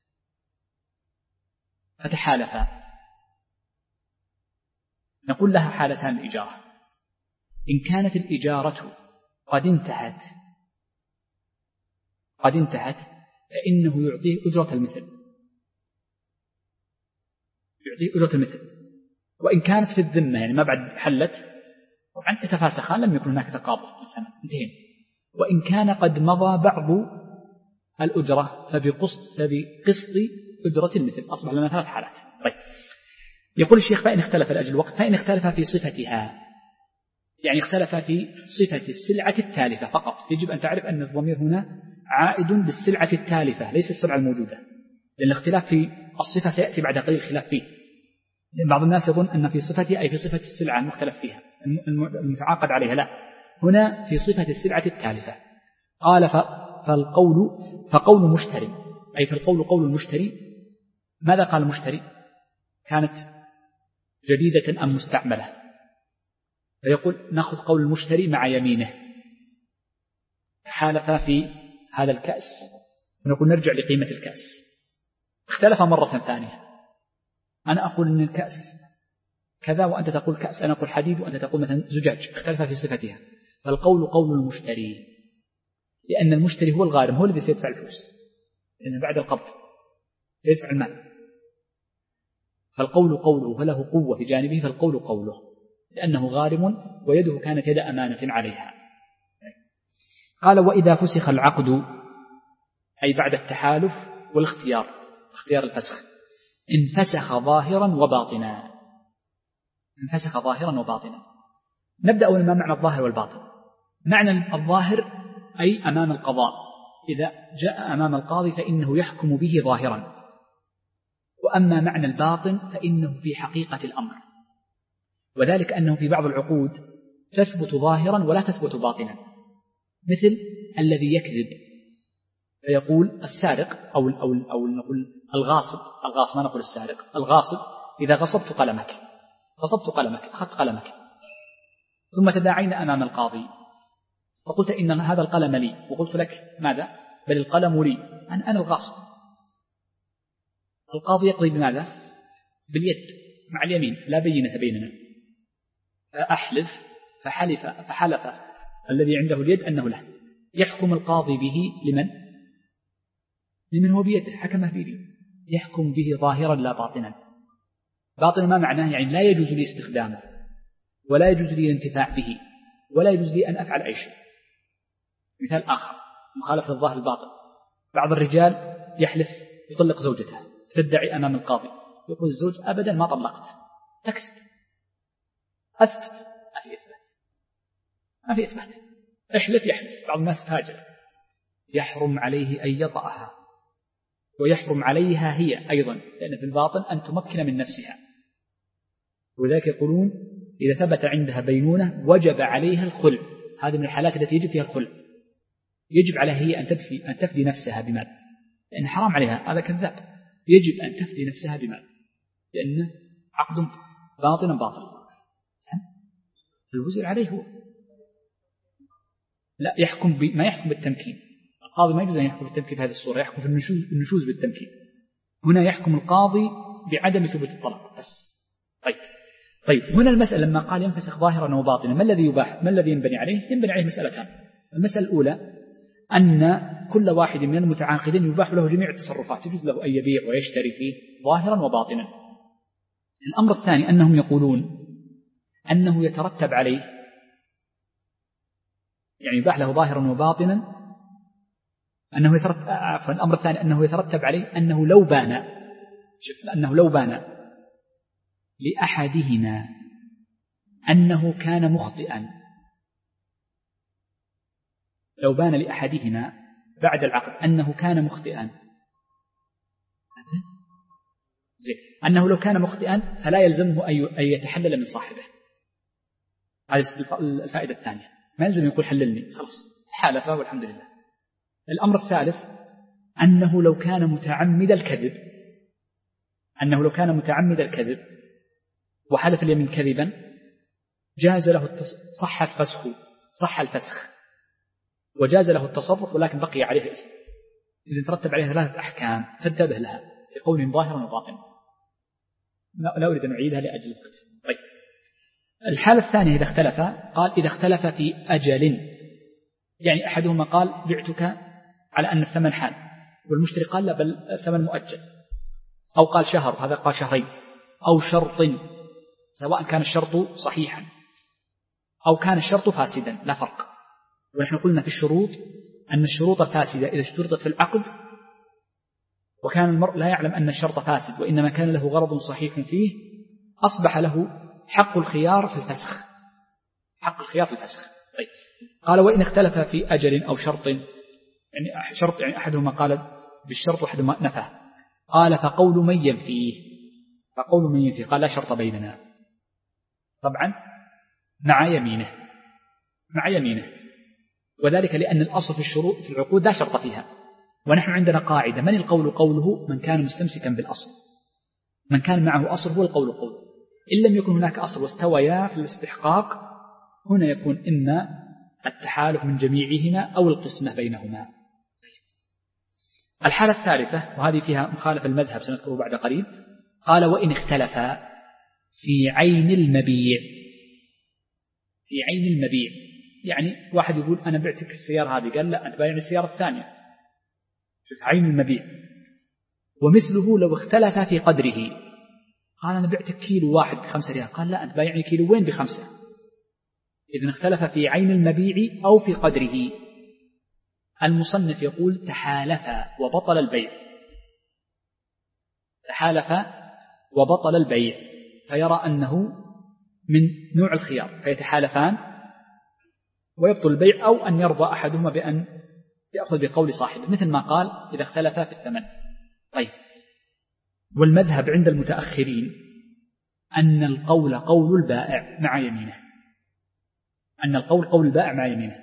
فتحالفا. نقول لها حالتان الإجارة: إن كانت الإجارة قد انتهت قد انتهت فإنه يعطيه أجرة المثل يعطيه أجرة المثل وإن كانت في الذمة يعني ما بعد حلت طبعا اتفاسخان لم يكن هناك تقابض مثلا انتهين. وإن كان قد مضى بعض الأجرة فبقسط فبقسط أجرة المثل. أصبح لنا ثلاث حالات. طيب يقول الشيخ: فإن اختلف لأجل الوقت، فإن اختلف في صفتها، يعني اختلف في صفة السلعة التالفة فقط. يجب أن تعرف أن الضمير هنا عائد للسلعة التالفة ليس السلعة الموجودة، لأن الاختلاف في الصفة سيأتي بعد قليل الخلاف فيه، لأن بعض الناس يظن أن في صفتها أي في صفة السلعة المختلف فيها المتعاقد عليها، لا، هنا في صفة السلعة التالفة. قال فالقول فقول مشتري، أي فالقول قول المشتري. ماذا قال المشتري؟ كانت جديدة أم مستعملة؟ فيقول نأخذ قول المشتري مع يمينه. تحالفا في هذا الكأس، ونقول نرجع لقيمة الكأس. اختلف مرة ثانية، أنا أقول أن الكأس كذا وأنت تقول كأس، أنا أقول حديد وأنت تقول مثلا زجاج. اختلف في صفتها. فالقول قول المشتري، لأن المشتري هو الغارم، هو الذي سيدفع الفلوس، لأن بعد القبض سيدفع المال. فالقول قوله فله قوة في جانبه، فالقول قوله لأنه غارم ويده كانت يد أمانة عليها. قال: وإذا فسخ العقد، أي بعد التحالف والاختيار، اختيار الفسخ، انفسخ ظاهرا وباطنا. انفسخ ظاهرا وباطنا. نبدأ أول ما معنى الظاهر والباطن. معنى الظاهر أي أمام القضاء، إذا جاء أمام القاضي فإنه يحكم به ظاهرا. وأما معنى الباطن فإنه في حقيقة الأمر، وذلك أنه في بعض العقود تثبت ظاهرا ولا تثبت باطنا، مثل الذي يكذب فيقول السارق أو أو أو نقول الغاصب الغاصب ما نقول السارق الغاصب إذا غصبت قلمك غصبت قلمك أخذت قلمك، ثم تداعينا أمام القاضي فقلت إن هذا القلم لي، وقلت لك ماذا؟ بل القلم لي، أنا أنا الغاصب. القاضي يقضي بماذا؟ باليد مع اليمين، لا بينة بيننا. فأحلف فحلف فحلف الذي عنده اليد أنه له، يحكم القاضي به لمن؟ لمن هو بيده، حكمه بيده، يحكم به ظاهرا لا باطنا. باطنا ما معناه؟ يعني لا يجوز لي استخدامه، ولا يجوز لي الانتفاع به، ولا يجوز لي أن أفعل أي شيء. مثال آخر مخالفة الظاهر الباطن: بعض الرجال يحلف يطلق زوجته، تدعي أمام القاضي، يقول الزوج أبدا ما طلقت، تكذب، أثبت، ما في إثبات، ما في إثبات، احلف يحلف. بعض الناس فاجر، يحرم عليه أن يطأها، ويحرم عليها هي أيضا، لأن في الباطن أن تمكن من نفسها. ولذلك يقولون إذا ثبت عندها بينونة وجب عليها الخلع. هذه من الحالات التي يجب فيها الخلع، يجب عليها هي أن تفدي أن تفدي نفسها بمال، لأن حرام عليها، هذا كذاب. يجب أن تفدي نفسها بمال، لأنه عقد باطنا باطل. الوزر عليه هو، لا يحكم ما يحكم بالتمكين. القاضي ما يجوز أن يحكم بالتمكين في هذه الصورة، يحكم في النشوز بالتمكين. هنا يحكم القاضي بعدم ثبوت الطلاق بس. طيب طيب هنا المسألة لما قال ينفسخ ظاهرا وباطنا، ما الذي يباح؟ ما الذي ينبني عليه؟ ينبني عليه مسألتان. المسألة الأولى أن كل واحد من المتعاقدين يباح له جميع التصرفات، يجوز له أن يبيع ويشتري فيه ظاهرا وباطنا. الأمر الثاني أنهم يقولون أنه يترتب عليه، يعني يباح له ظاهرا وباطنا، أنه يترتب عفوا الأمر الثاني أنه يترتب عليه أنه لو بان شوف أنه لو بان لأحدهما أنه كان مخطئا، لو بان لأحدهما بعد العقد أنه كان مخطئا، زين، أنه لو كان مخطئا فلا يلزمه أن يتحلل من صاحبه. هذه الفائدة الثانية، ما يلزم يقول حللني، خلاص حالف والحمد لله. الأمر الثالث أنه لو كان متعمد الكذب، أنه لو كان متعمد الكذب وحلف اليمين كذبا جاز له التص... صح الفسخ صح الفسخ وجاز له التصرف، ولكن بقي عليه اسم. إذا ترتب عليه ثلاثة أحكام فانتبه لها في قول ظاهر وباطن. لا أريد أن أعيدها لأجل الوقت. طيب. الحالة الثانية إذا اختلف، قال إذا اختلف في أجل، يعني أحدهما قال بعتك على أن الثمن حال، والمشتري قال لا بل الثمن مؤجل، أو قال شهر هذا قال شهرين، أو شرط، سواء كان الشرط صحيحا أو كان الشرط فاسدا لا فرق. ونحن قلنا في الشروط أن الشروط الفاسدة إذا اشترطت في العقد وكان المرء لا يعلم أن الشرط فاسد وإنما كان له غرض صحيح فيه، أصبح له حق الخيار في الفسخ، حق الخيار في الفسخ. طيب. قال وإن اختلف في أجل أو شرط، يعني شرط يعني أحدهما قال بالشرط وأحدهما نفاه، قال فقول من ينفيه، فقول من ينفيه قال لا شرط بيننا، طبعا مع يمينه، مع يمينه، وذلك لأن الأصل في الشروط في العقود لا شرط فيها. ونحن عندنا قاعدة: من القول قوله من كان مستمسكا بالأصل، من كان معه أصل هو القول قوله. إن لم يكن هناك أصل واستويا في الاستحقاق، هنا يكون إما التحالف من جميعهما أو القسمة بينهما. الحالة الثالثة وهذه فيها مخالف المذهب سنذكره بعد قليل، قال وإن اختلفا في عين المبيع، في عين المبيع يعني واحد يقول أنا بعتك السيارة هذه، قال لا أنت بايعني السيارة الثانية، شوف عين المبيع. ومثله لو اختلف في قدره، قال أنا بعتك كيلو واحد بخمسة ريال، قال لا أنت بايعني كيلو وين بخمسة. إذن اختلف في عين المبيع أو في قدره. المصنف يقول تحالفا وبطل البيع، تحالفا وبطل البيع، فيرى أنه من نوع الخيار فيتحالفان ويبطل البيع، أو أن يرضى أحدهما بأن يأخذ بقول صاحبه، مثل ما قال إذا اختلفا في الثمن. طيب. والمذهب عند المتأخرين أن القول قول البائع مع يمينه، أن القول قول البائع مع يمينه.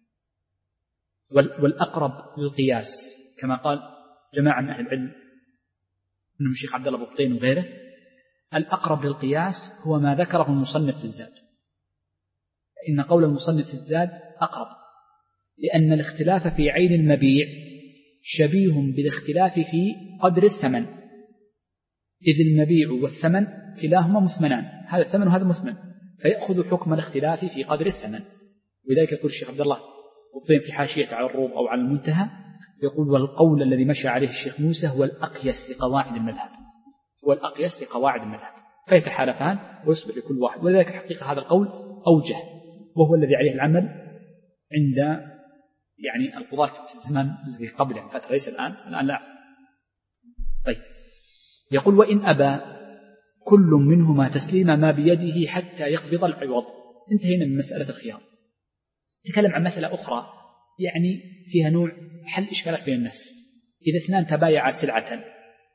والأقرب للقياس كما قال جماعة من أهل العلم منهم الشيخ عبد الله بطين وغيره، الأقرب للقياس هو ما ذكره المصنف في الزاد، إن قول المصنف في الزاد أقرب، لأن الاختلاف في عين المبيع شبيه بالاختلاف في قدر الثمن، إذ المبيع والثمن كلاهما مثمنان، هذا الثمن وهذا مثمن، فيأخذ حكم الاختلاف في قدر الثمن. ولذلك يقول الشيخ عبد الله بطين في حاشية على الروم أو على المنتهى، يقول والقول الذي مشى عليه الشيخ موسى هو الأقيس لقواعد المذهب، هو الأقيس لقواعد المذهب، فيتحالفان ويصبح لكل واحد. ولذلك حقيقة هذا القول أوجه، وهو الذي عليه العمل عند يعني القضاة في الزمان الذي قبل يعني فترة، ليس الآن، الآن لا. طيب. يقول وإن أبى كل منهما تسليم ما بيده حتى يقبض العوض. انتهينا من مسألة الخيار. تكلم عن مسألة أخرى يعني فيها نوع حل إشكالات بين الناس. إذا اثنان تبايعا سلعة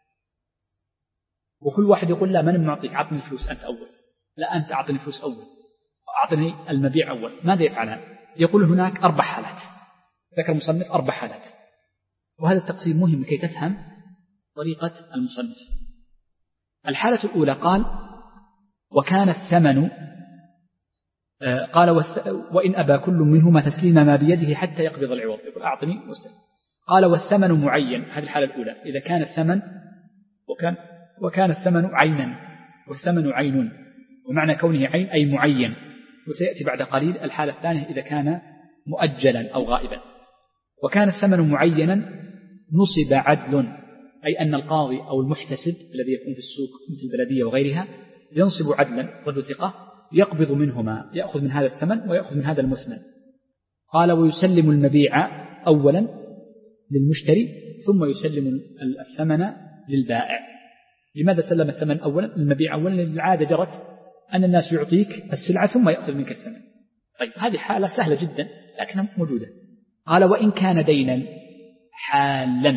وكل واحد يقول لا من معطيك، أعطني الفلوس أنت أول، لا أنت أعطني الفلوس أول، أعطني المبيع أول، ماذا يفعلان؟ يقول هناك أربع حالات، ذكر المصنف أربع حالات، وهذا التقسيم مهم كي تفهم طريقة المصنف. الحالة الأولى قال وكان الثمن، قال وإن أبى كل منهما تسليم ما بيده حتى يقبض العوض، يقول أعطني واستلم. قال والثمن معين، هذه الحالة الأولى إذا كان الثمن وكان وكان الثمن عينا، والثمن عين ومعنى كونه عين أي معين، وسيأتي بعد قليل الحالة الثانية إذا كان مؤجلا أو غائبا. وكان الثمن معينا نصب عدل، أي أن القاضي أو المحتسب الذي يكون في السوق مثل البلدية وغيرها ينصب عدلا رجل ثقة يقبض منهما، يأخذ من هذا الثمن ويأخذ من هذا المثمن. قال ويسلم المبيع أولا للمشتري ثم يسلم الثمن للبائع. لماذا سلم الثمن أولا المبيع أولا؟ للعادة جرت أن الناس يعطيك السلعة ثم يأخذ منك الثمن. طيب هذه حالة سهلة جدا لكنها موجودة. قال وإن كان دينا حالا،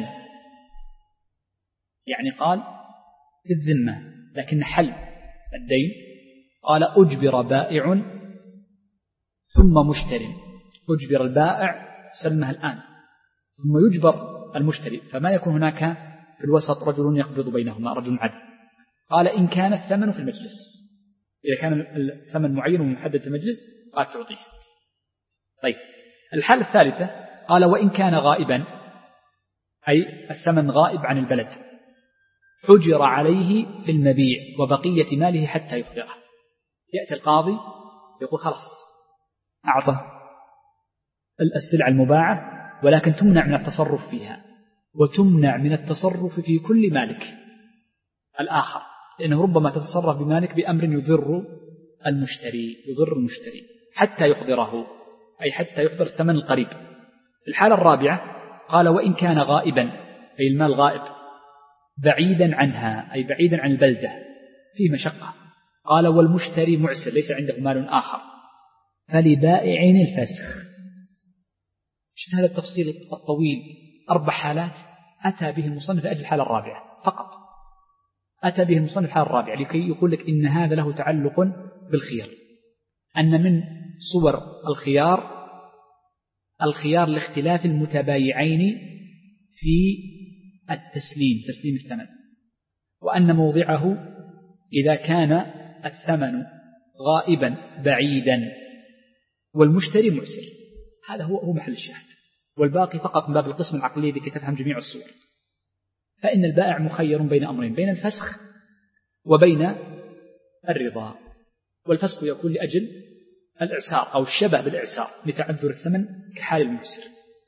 يعني قال في الذمة لكن حل الدين. قال أجبر بائع ثم مشتري، أجبر البائع سلمها الآن ثم يجبر المشتري، فما يكون هناك في الوسط رجل يقبض بينهما، رجل عدل. قال إن كان الثمن في المجلس، إذا كان الثمن معين ومحدد في المجلس قال تعطيه. طيب الحالة الثالثة قال وإن كان غائبا، أي الثمن غائب عن البلد، حجر عليه في المبيع وبقية ماله حتى يخبره. يأتي القاضي يقول خلاص أعطى السلعة المباعة ولكن تمنع من التصرف فيها وتمنع من التصرف في كل مالك الآخر، لأنه ربما تتصرف بمالك بأمر يضر المشتري يضر المشتري حتى يحضره، أي حتى يحضر الثمن القريب. الحالة الرابعة قال وإن كان غائبا، أي المال غائب بعيدا عنها، أي بعيدا عن البلدة فيه مشقة. قال والمشتري معسر ليس عنده مال آخر، فلبائع الفسخ. شوف هذا التفصيل الطويل، أربع حالات أتى به المصنف لأجل الحالة الرابعة فقط، أتى به المصنف الحالة الرابعة لكي يقول لك إن هذا له تعلق بالخيار، أن من صور الخيار الخيار لاختلاف المتبايعين في التسليم تسليم الثمن، وأن موضعه إذا كان الثمن غائبا بعيدا والمشتري معسر. هذا هو هو محل الشاهد، والباقي فقط من باب القسم العقلي لكي تفهم جميع الصور. فإن البائع مخير بين أمرين، بين الفسخ وبين الرضا، والفسخ يكون لأجل الإعسار أو الشبه بالإعسار لتعذر الثمن كحال المعسر.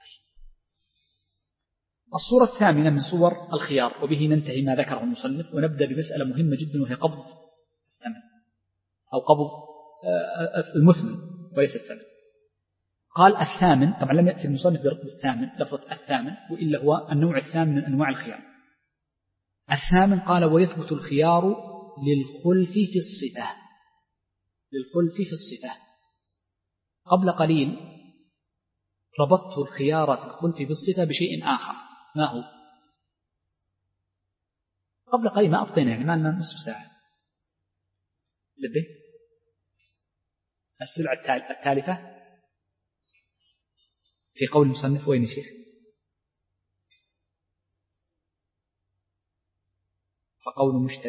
الصورة الثامنة من صور الخيار، وبه ننتهي ما ذكره المصنف، ونبدأ بمسألة مهمة جدا وهي قبض الثمن أو قبض المثمن وليس الثمن. قال الثامن، طبعا لم يأتي المصنف بالثامن لفظة الثامن، وإلا هو النوع الثامن من أنواع الخيار. الثامن قال ويثبت الخيار للخلف في الصفة للخلف في الصفة. قبل قليل ربطت الخيار في الخلف بالصفة بشيء آخر، ما هو؟ قبل قليل ما أبطينا، يعني ما لنا نصف ساعة. لبه السلعة التالفة في قول المصنف وين شيخ؟ فقول مشتر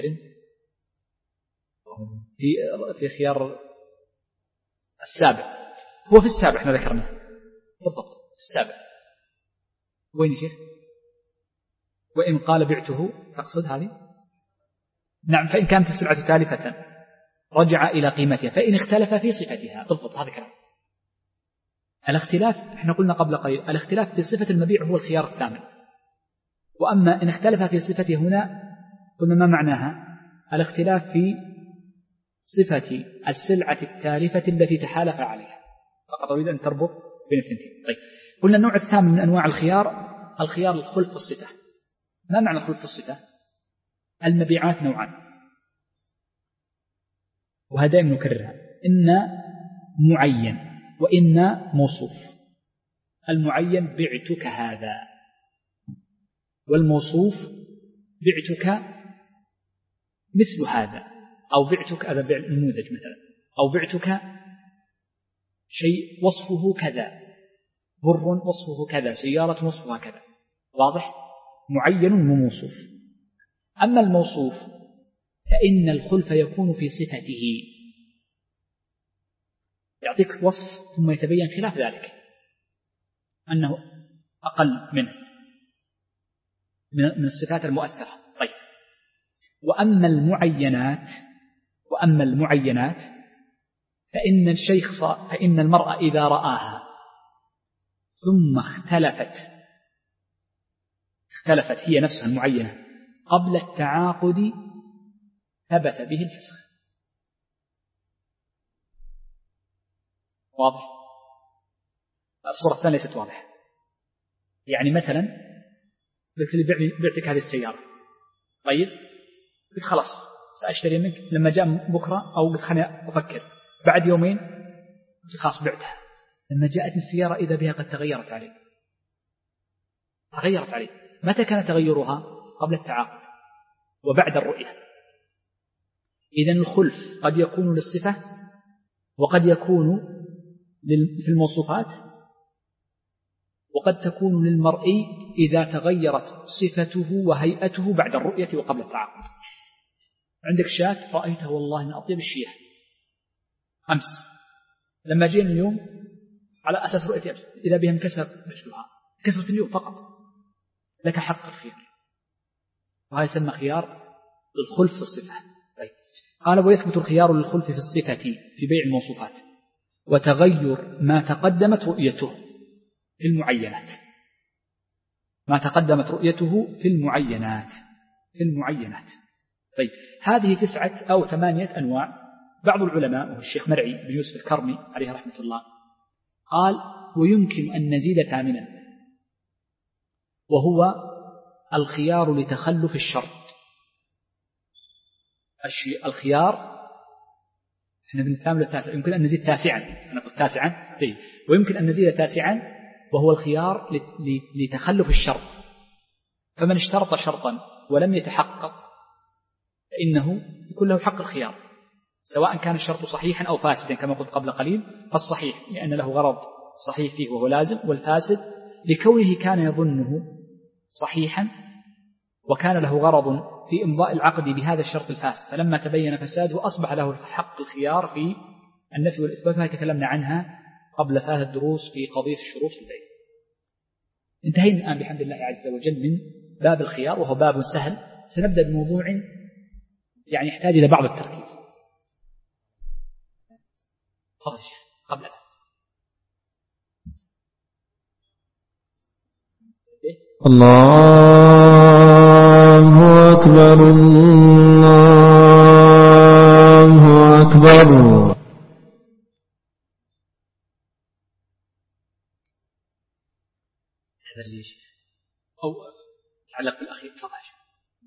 في في خيار السابع، هو في السابع احنا ذكرناه بالضبط السابع. وين شيخ؟ وإن قال بعته تقصد هذه؟ نعم، فإن كانت السلعة تالفة رجع إلى قيمتها، فإن اختلف في صفتها بالضبط هذا كلام. الاختلاف احنا قلنا قبل قليل الاختلاف في صفة المبيع هو الخيار الثامن، وأما إن اختلف في صفته هنا قلنا ما معناها؟ الاختلاف في صفة السلعة التالفة التي تحالف عليها، فقط أريد أن تربط بين الثنتين. طيب قلنا النوع الثامن من أنواع الخيار الخيار الخلف في الصفة. ما معنى الخلف في الصفة؟ المبيعات نوعان، وهذا دائما نكررها، إن معين وإن موصوف. المعين بعتك هذا، والموصوف بعتك مثل هذا، أو بعتك هذا بيع النموذج مثلا، أو بعتك شيء وصفه كذا، بر وصفه كذا، سيارة وصفها كذا. واضح؟ معين وموصوف. أما الموصوف فإن الخلف يكون في صفته، يعطيك وصف ثم يتبين خلاف ذلك أنه أقل منه من الصفات المؤثرة. طيب وأما المعينات وأما المعينات فإن الشيخ فإن المرأة إذا رآها ثم اختلفت اختلفت هي نفسها المعينة قبل التعاقد ثبت به الفسخ. واضح؟ الصورة الثانية ليست واضحة. يعني مثلا قلت لي بعتك هذه السيارة، طيب قلت خلاص سأشتري منك، لما جاء بكرة أو قلت خليني أفكر، بعد يومين قلت خلاص بعتها، لما جاءتني السيارة إذا بها قد تغيرت علي تغيرت علي متى كان تغيرها؟ قبل التعاقد وبعد الرؤية. إذن الخلف قد يكون للصفة وقد يكون في الموصوفات، وقد تكون للمرئي إذا تغيرت صفته وهيئته بعد الرؤية وقبل التعاقد. عندك شاة رأيته والله من أطيب الشياه، أمس، لما جينا اليوم على أساس رؤية أمس إذا بهم كسر رجلها، كسرت اليوم فقط، لك حق الخيار، وهذا يسمى خيار الخلف في الصفة. طيب. قال ويثبت الخيار للخلف في الصفة في بيع الموصوفات وتغير ما تقدمت رؤيته في المعينات، ما تقدمت رؤيته في المعينات في المعينات. طيب. هذه تسعة أو ثمانية أنواع. بعض العلماء وهو الشيخ مرعي بن يوسف الكرمي عليه رحمة الله قال ويمكن أن نزيد ثامنا، وهو الخيار لتخلف الشرط. الخيار احنا بنتعامل التاسع، يمكن أن نزيد تاسعا، أنا قلت تاسعا زي، ويمكن أن نزيد تاسعا وهو الخيار لتخلف الشرط. فمن اشترط شرطا ولم يتحقق فإنه يكون له حق الخيار، سواء كان الشرط صحيحا أو فاسدا كما قلت قبل قليل. فالصحيح لأن له غرض صحيح فيه وهو لازم، والفاسد لكونه كان يظنه صحيحا وكان له غرض في إمضاء العقد بهذا الشرط الفاسد، فلما تبين فساده أصبح له حق الخيار في النفي والإثبات، ما تكلمنا عنها قبل ثلاث دروس في قضية الشروط في البيع. انتهينا الآن بحمد الله عز وجل من باب الخيار، وهو باب سهل. سنبدأ بموضوع يعني يحتاج إلى بعض التركيز. تفضل شيخ قبل الله أكبر الله أكبر. هذا ليش أو تعلق بالأخير. تفضل شيخ.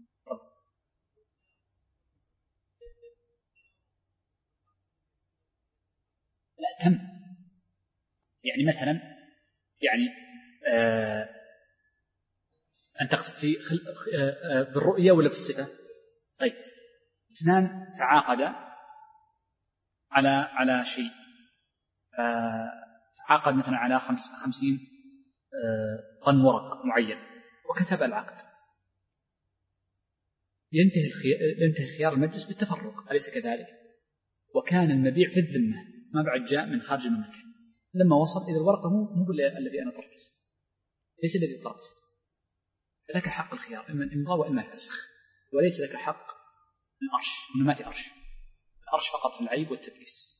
لا تم، يعني مثلا يعني آه أن تقصد في بالرؤية ولا في الصفة؟ طيب. اثنان تعاقدا على على شيء، تعاقد مثلا على خمس خمسين طن ورق معين وكتب العقد، ينتهي الخيار ينتهي خيار المجلس بالتفرق، أليس كذلك؟ وكان المبيع في الذمة، ما بعد جاء من خارج المملكة. لما وصل إلى الورقة مو مو الذي أنا طلبت، ليس الذي طلبت، لك حق الخيار إما الإمضاء وإما الفسخ، وليس لك حق الأرش. هنا ما في أرش، الأرش فقط في العيب والتدليس.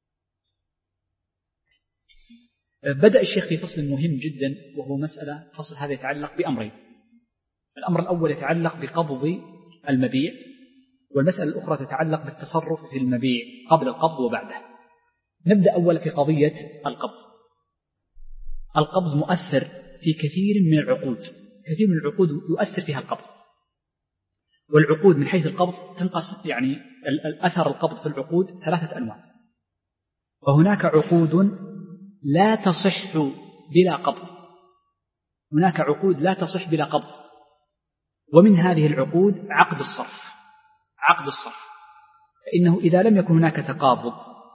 بدأ الشيخ في فصل مهم جدا، وهو مسألة فصل هذا يتعلق بأمرين. الأمر الأول يتعلق بقبض المبيع، والمسألة الأخرى تتعلق بالتصرف في المبيع قبل القبض وبعده. نبدأ أولا في قضية القبض. القبض مؤثر في كثير من العقود، كثير من العقود يؤثر فيها القبض. والعقود من حيث القبض تنقسم، يعني الأثر القبض في العقود ثلاثة أنواع. وهناك عقود لا تصح بلا قبض، هناك عقود لا تصح بلا قبض. ومن هذه العقود عقد الصرف. عقد الصرف فإنه إذا لم يكن هناك تقابض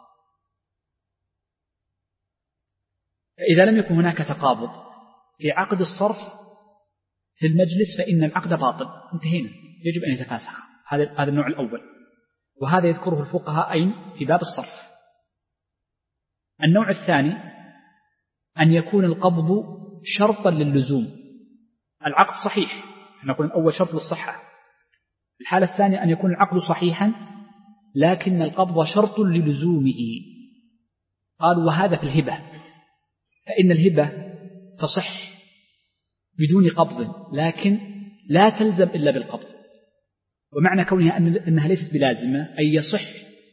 فإذا لم يكن هناك تقابض في عقد الصرف في المجلس فإن العقد باطل، انتهينا، يجب أن يتفاسخ. هذا هذا النوع الأول، وهذا يذكره الفقهاء أين في باب الصرف. النوع الثاني أن يكون القبض شرطا للزوم، العقد صحيح، نقول الأول شرط للصحة. الحالة الثانية أن يكون العقد صحيحا لكن القبض شرط للزومه. قالوا وهذا في الهبة، فإن الهبة تصح بدون قبض لكن لا تلزم إلا بالقبض. ومعنى كونها أنها ليست بلازمة أي يصح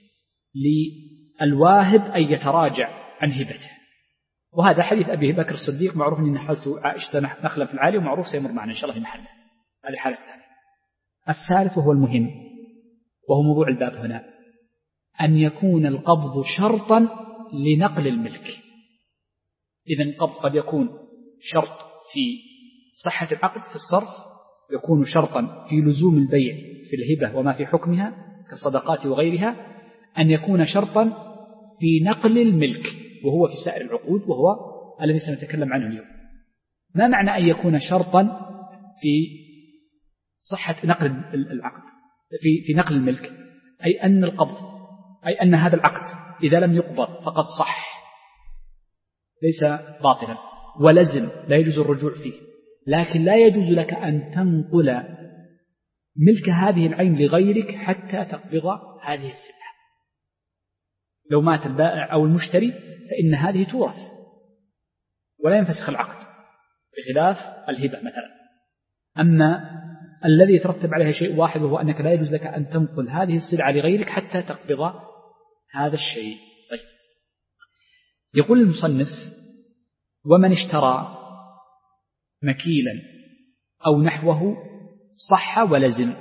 للواهب أن يتراجع عن هبته. وهذا حديث أبي بكر الصديق معروف أن نحلت عائشة نخلا في العالي، ومعروف سيمر معنا إن شاء الله في محله. هذه الحالة الثانية. الثالث وهو المهم وهو موضوع الباب هنا، أن يكون القبض شرطا لنقل الملك. إذن القبض قد يكون شرط في صحة العقد في الصرف، يكون شرطا في لزوم البيع في الهبة وما في حكمها كالصدقات وغيرها، أن يكون شرطا في نقل الملك وهو في سائر العقود، وهو الذي سنتكلم عنه اليوم. ما معنى أن يكون شرطا في صحة نقل العقد في في نقل الملك؟ أي أن القبض أي أن هذا العقد إذا لم يقبض فقد صح ليس باطلا ولزم لا يجوز الرجوع فيه، لكن لا يجوز لك أن تنقل ملك هذه العين لغيرك حتى تقبض هذه السلعة. لو مات البائع أو المشتري فإن هذه تورث ولا ينفسخ العقد، بخلاف الهبة مثلا. أما الذي يترتب عليها شيء واحد وهو أنك لا يجوز لك أن تنقل هذه السلعة لغيرك حتى تقبض هذا الشيء. طيب. يقول المصنف: ومن اشترى مكيلا أو نحوه صح ولزم،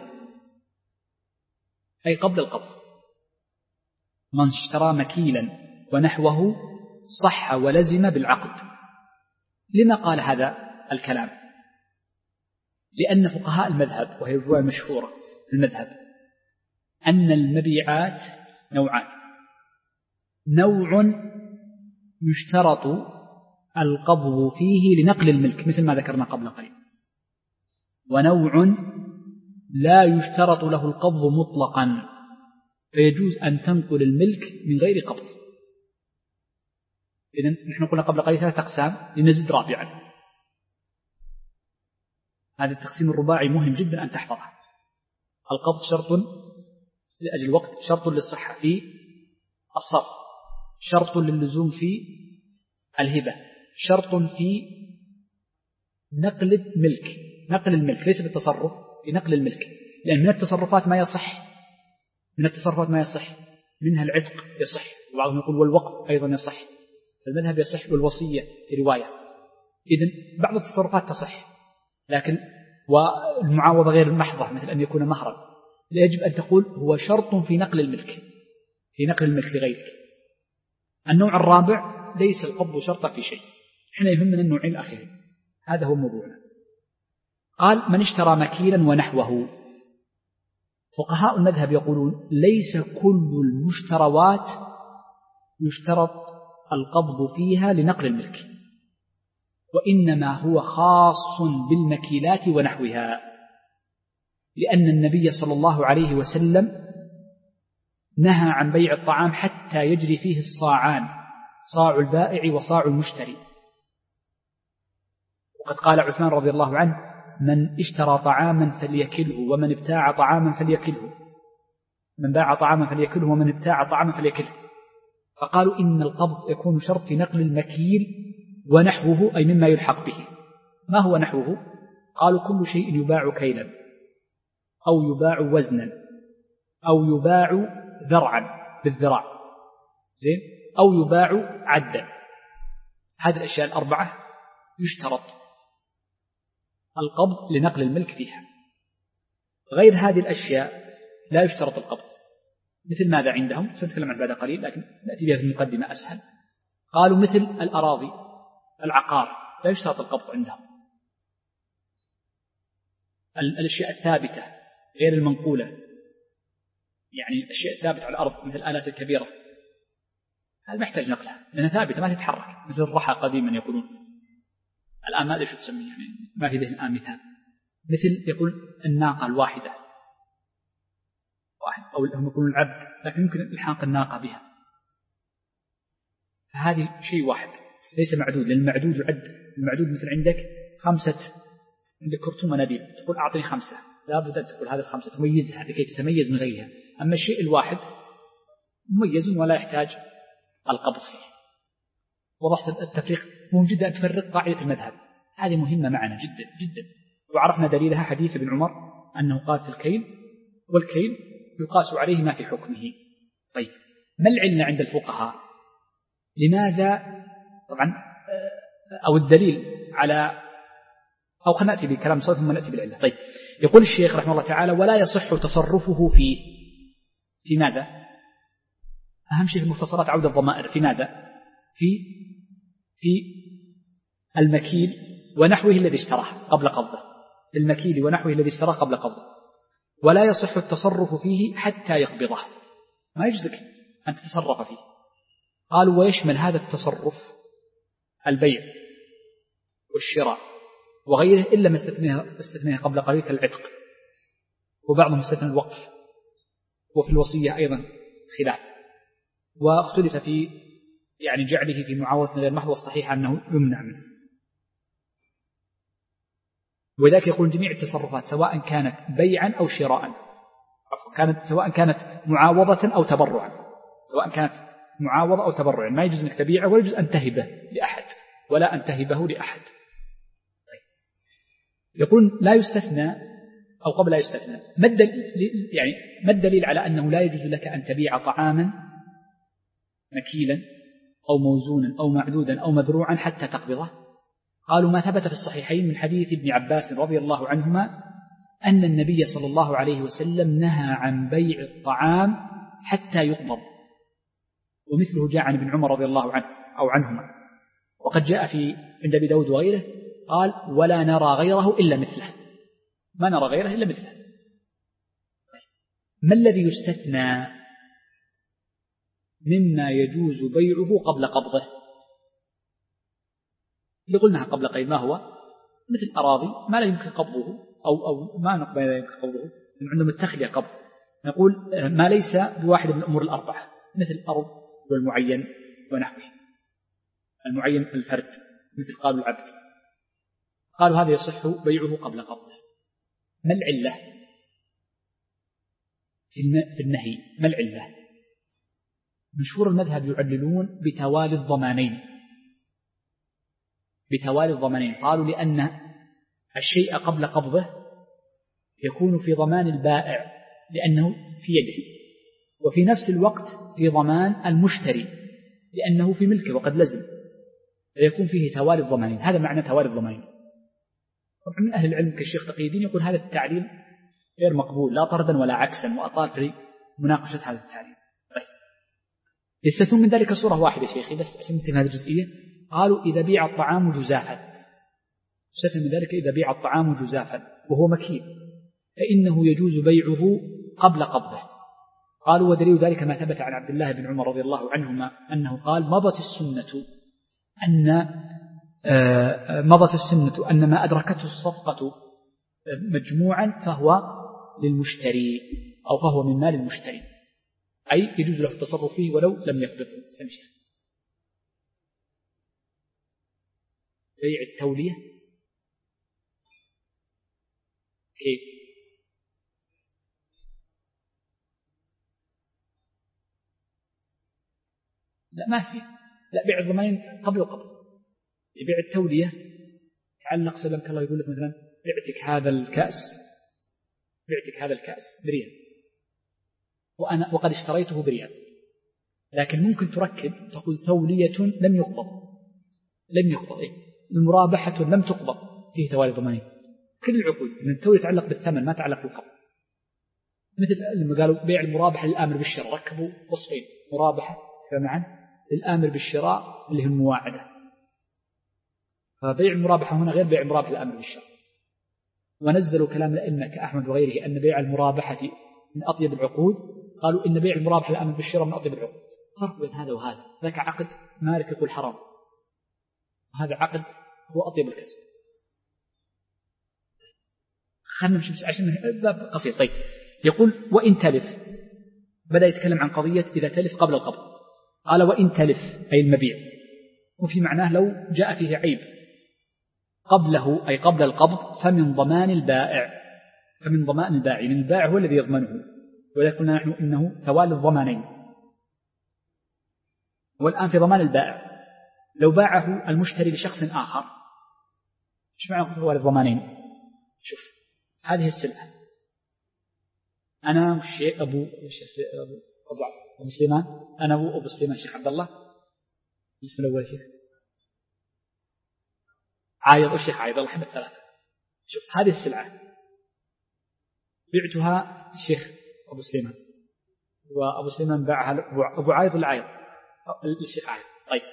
أي قبل القبض. من اشترى مكيلا ونحوه صح ولزم بالعقد. لما قال هذا الكلام؟ لأن فقهاء المذهب، وهي الرواية المشهورة في المذهب، أن المبيعات نوعان: نوع يشترط القبض فيه لنقل الملك مثل ما ذكرنا قبل قليل، ونوع لا يشترط له القبض مطلقا فيجوز أن تنقل الملك من غير قبض. إذن نحن قلنا قبل قليل ثلاثة أقسام، لنزد رابعا. هذا التقسيم الرباعي مهم جدا أن تحفظه. القبض شرط لأجل الوقت، شرط للصحة في الصرف، شرط للزوم في الهبة، شرط في نقل الملك، نقل الملك ليس بالتصرف، في نقل الملك، لأن من التصرفات ما يصح، من التصرفات ما يصح منها العتق يصح، وبعضهم يقول والوقف أيضا يصح، فالمذهب يصح، والوصية في رواية. إذن بعض التصرفات تصح، لكن والمعاوضة غير المحضة مثل أن يكون مهرا، يجب أن تقول هو شرط في نقل الملك، في نقل الملك لغيرك. النوع الرابع ليس القبض شرطا في شيء، احنا يهمنا النوعين الأخيرين، هذا هو موضوعنا. قال: من اشترى مكيلا ونحوه. فقهاء المذهب يقولون ليس كل المشتروات يشترط القبض فيها لنقل الملك، وإنما هو خاص بالمكيلات ونحوها، لأن النبي صلى الله عليه وسلم نهى عن بيع الطعام حتى يجري فيه الصاعان، صاع البائع وصاع المشتري. وقد قال عثمان رضي الله عنه: من اشترى طعاما فليكله، ومن ابتاع طعاما فليكله، من باع طعاما فليكله ومن ابتاع طعاما فليكله. فقالوا إن القبض يكون شرط في نقل المكيل ونحوه، أي مما يلحق به. ما هو نحوه؟ قالوا كل شيء يباع كيلا أو يباع وزنا أو يباع ذرعا بالذراع، زين، أو يباع عدا. هذه الأشياء الأربعة يشترط القبض لنقل الملك فيها. غير هذه الأشياء لا يشترط القبض. مثل ماذا عندهم؟ سنتكلم عن بعد قليل، لكن نأتي بها في المقدمة أسهل. قالوا مثل الأراضي، العقار لا يشترط القبض عندهم. الأشياء الثابتة غير المنقولة، يعني الأشياء الثابتة على الأرض مثل الآلات الكبيرة، هذا ما يحتاج نقلها لأنها ثابتة ما تتحرك، مثل الرحى قديما يقولون، الآن ما أدري شو تسميه، يعني ما في ذهن الآن مثال. مثل يقول الناقة الواحدة، واحد، أو هم يقولون العبد، لكن يمكن إلحاق الناقة بها. فهذه شيء واحد ليس معدود، لأن المعدود يعد. المعدود مثل عندك خمسة، عندك كرتون مناديل، تقول أعطني خمسة، لا بد أن تقول هذه الخمسة تميزها لكي تتميز من غيرها. أما الشيء الواحد مميز ولا يحتاج القبض فيه. وضحت التفريق؟ مهم جدا أن تفرق قاعدة المذهب، هذه مهمة معنا جدا جدا. وعرفنا دليلها حديث ابن عمر أنه قال في الكيل، والكيل يقاس عليه ما في حكمه. طيب، ما العلة عند الفقهاء؟ لماذا؟ طبعا أو الدليل على، أو خلينا نأتي بكلام صوت ثم نأتي بالعلة. طيب، يقول الشيخ رحمه الله تعالى: ولا يصح تصرفه فيه. في ماذا؟ أهم شيء في المختصرات عودة الضمائر. في ماذا؟ في في المكيل ونحوه الذي اشتراه قبل قبضه، في المكيل ونحوه الذي اشتراه قبل قبضه. ولا يصح التصرف فيه حتى يقبضه، ما يجوز لك أن تتصرف فيه. قالوا: ويشمل هذا التصرف البيع والشراء وغيره، إلا ما استثنيه قبل قليل كالعتق، وبعضهم استثنى الوقف، وفي الوصية أيضا خلاف. واختلف في يعني جعله في معاوضة غير محض، والصحيح أنه يمنع منه. وذلك يقول جميع التصرفات سواء كانت بيعا أو شراء، كانت سواء كانت معاوضة أو تبرعا، سواء كانت معاوضة أو تبرعا ما يجوز أنك تبيعه ولا يجوز أن تهبه لأحد ولا أن تهبه لأحد. يقول لا يستثنى، أو قبل لا يستثنى، ما الدليل يعني ما الدليل على أنه لا يجوز لك أن تبيع طعاما مكيلا أو موزونا أو معدودا أو مذروعا حتى تقبضه؟ قالوا ما ثبت في الصحيحين من حديث ابن عباس رضي الله عنهما أن النبي صلى الله عليه وسلم نهى عن بيع الطعام حتى يقبض، ومثله جاء عن ابن عمر رضي الله عنه أو عنهما، وقد جاء في عند أبي داود وغيره قال ولا نرى غيره إلا مثله، ما نرى غيره إلا مثله. ما الذي يستثنى مما يجوز بيعه قبل قبضه؟ اللي قلناها قبل قليل ما هو؟ مثل أراضي ما لا يمكن قبضه أو أو ما نقبل لا يمكن قبضه، من عندهم التخلية قبض. نقول ما ليس بواحد من الأمور الأربعة، مثل الأرض والمعين ونحوه، المعين الفرد مثل قالوا العبد، قالوا هذا يصح بيعه قبل قبضه. ما العلة في النهي؟ ما العلة؟ مشهور المذهب يعللون بتوالي الضمانين، بتوالي الضمانين. قالوا لأن الشيء قبل قبضه يكون في ضمان البائع لأنه في يده، وفي نفس الوقت في ضمان المشتري لأنه في ملكه وقد لزم، فيكون فيه توالي الضمانين. هذا معنى توالي الضمانين. طبعا من أهل العلم كالشيخ تقي الدين يقول هذا التعليل غير مقبول لا طردا ولا عكسا، وأطال في مناقشة هذا التعليل. طيب يستثنون من ذلك صورة واحدة شيخي بس عشان مثل هذه الجزئية، قالوا إذا بيع الطعام جزافا، يستثنى من ذلك إذا بيع الطعام جزافا وهو مكيل فإنه يجوز بيعه قبل قبضه. قالوا ودليل ذلك ما ثبت عن عبد الله بن عمر رضي الله عنهما أنه قال مضت السنة أن مضت السنة أن ما أدركته الصفقة مجموعا فهو للمشتري أو فهو من مال المشتري، أي يجوز له التصرف فيه ولو لم يقبضه. سمشي بيع التولية كيف؟ لا ما في، لا بيع الضمانين قبل القبض. يبيع التولية تعلق سلمك الله يقول لك مثلا بعتك هذا الكأس، بعتك هذا الكأس بريال وأنا وقد اشتريته بريال، لكن ممكن تركب تقول تولية لم يقبض، لم يقبض إيه؟ المرابحة لم تقبض، فيه توالي ضمانين. كل العقود من التولية يتعلق بالثمن ما تعلق بالقبض. مثل لما قالوا بيع المرابحة للآمر بالشراء، ركبوا وصفين مرابحة معا للآمر بالشراء اللي هي المواعدة، فبيع المرابحة هنا غير بيع المرابحة للآمر بالشراء. ونزلوا كلام الأئمة كأحمد وغيره أن بيع المرابحة من أطيب العقود، قالوا إن بيع المرابحة للآمر بالشراء من أطيب العقود. فرق بين هذا وهذا، ذاك عقد مالك يقول حرام، وهذا عقد هو أطيب الكسب. خلنا نمشي عشان باب قصير. طيب يقول وإن تلف، بدأ يتكلم عن قضية إذا تلف قبل القبض. قال وإن تلف أي المبيع، وفي معناه لو جاء فيه عيب قبله أي قبل القبض فمن ضمان البائع، فمن ضمان البائع، يعني البائع هو الذي يضمنه، ولذلك قلنا نحن إنه توالي الضمانين. والآن في ضمان البائع لو باعه المشتري لشخص آخر، إيش معنى توالي الضمانين؟ شوف هذه السلعة أنا والشيخ أبو أبو أبو سليمان، أنا أبو أبو سليمان الشيخ عبد الله، اسم الأول شيخ عايض، الشيخ عايض الله يحب الثلاثة. شوف هذه السلعة بعتها الشيخ أبو سليمان، وأبو سليمان باعها أبو عايض العايض الشيخ عايض. طيب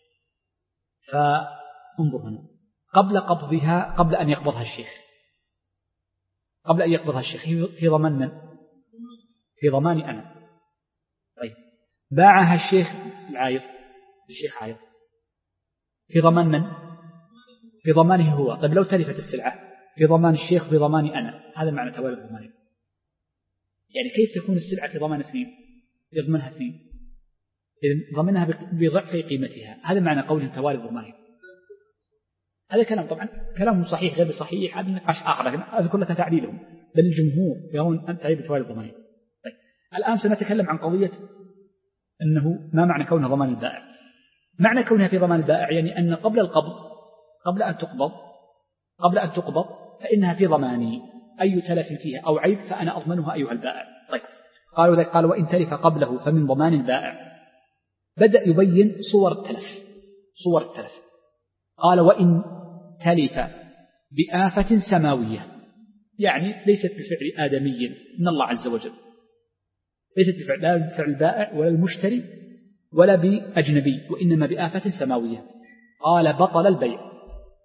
فانظر هنا قبل قبضها، قبل أن يقبضها الشيخ، قبل أن يقبضها الشيخ في ضمان من؟ في ضماني أنا. طيب باعها الشيخ العايض الشيخ عايض في ضمان من؟ في ضمانه هو. طيب لو تلفت السلعة في ضمان الشيخ في ضماني أنا، هذا معنى توالي الضمانين. يعني كيف تكون السلعة في ضمان اثنين يضمنها اثنين؟ إذن ضمنها بضعف قيمتها. هذا معنى قوله توالي الضمانين. هذا كلام طبعا كلام صحيح غير صحيح، هذا نقاش آخر، لكن أذكر لك تعديلهم. بل الجمهور يرون أن تعيب توالي الضمانين. طيب الآن سنتكلم عن قضية أنه ما معنى كونها ضمان البائع. معنى كونها في ضمان البائع يعني أن قبل القبض، قبل أن تقبض قبل أن تقبض فإنها في ضماني، أي تلف فيها أو عيب فأنا أضمنها أيها البائع. طيب قالوا ذلك، قال وإن تلف قبله فمن ضمان البائع. بدأ يبين صور التلف صور التلف قال وإن تلف بآفة سماوية، يعني ليست بفعل آدمي من الله عز وجل، ليست بفعل لا بفعل البائع ولا المشتري ولا بأجنبي، وإنما بآفة سماوية. قال بطل البيع.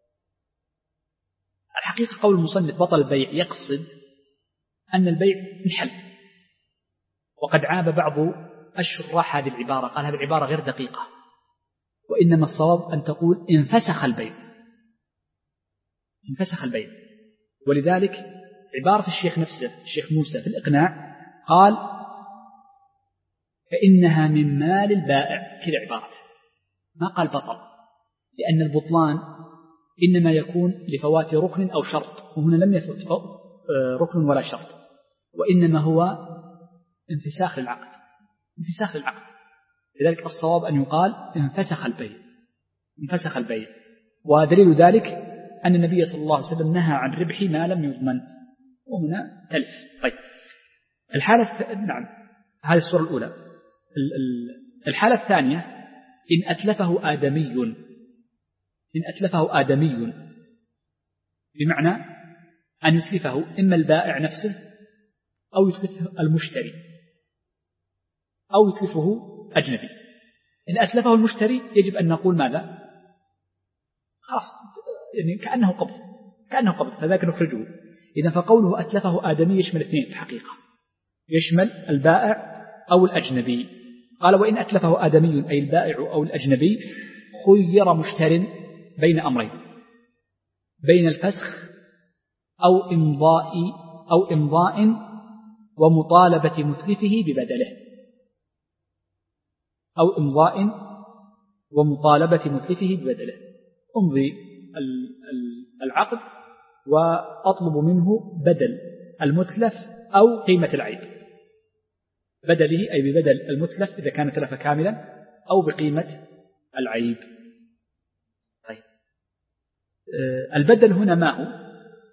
الحقيقة قول المصنف بطل البيع يقصد أن البيع انحل، وقد عاب بعض الشراح هذه العبارة، قال هذه العبارة غير دقيقة، وإنما الصواب أن تقول انفسخ البيع، انفسخ البيع. ولذلك عبارة الشيخ نفسه الشيخ موسى في الإقناع قال فإنها من مال البائع، كذا عبارة، ما قال بطل، لأن البطلان إنما يكون لفوات ركن أو شرط، وهنا لم يفوت ركن ولا شرط، وإنما هو انفساخ للعقد، انفساخ للعقد. لذلك الصواب أن يقال انفسخ البيع، انفسخ البيع. ودليل ذلك أن النبي صلى الله عليه وسلم نهى عن ربح ما لم يضمن، وهنا تلف. طيب الحالة نعم هذه الصورة الأولى. الحالة الثانية إن أتلفه آدمي، إن أتلفه آدمي بمعنى أن يتلفه إما البائع نفسه أو يتلفه المشتري أو يتلفه أجنبي. إن أتلفه المشتري يجب أن نقول ماذا؟ خلاص يعني كأنه قبض، كأنه قبض، فذاك نخرجه. إذا فقوله أتلفه آدمي يشمل اثنين في الحقيقة، يشمل البائع أو الأجنبي. قال وإن أتلفه آدمي أي البائع أو الأجنبي خير مشتر بين أمرين، بين الفسخ أو إمضاء أو إمضاء ومطالبة متلفه ببدله، أو إمضاء ومطالبة متلفه ببدله. أمضي العقد وأطلب منه بدل المتلف أو قيمة العيب، بدله أي ببدل المتلف إذا كان تلف كاملا أو بقيمة العيب. طيب البدل هنا ما هو؟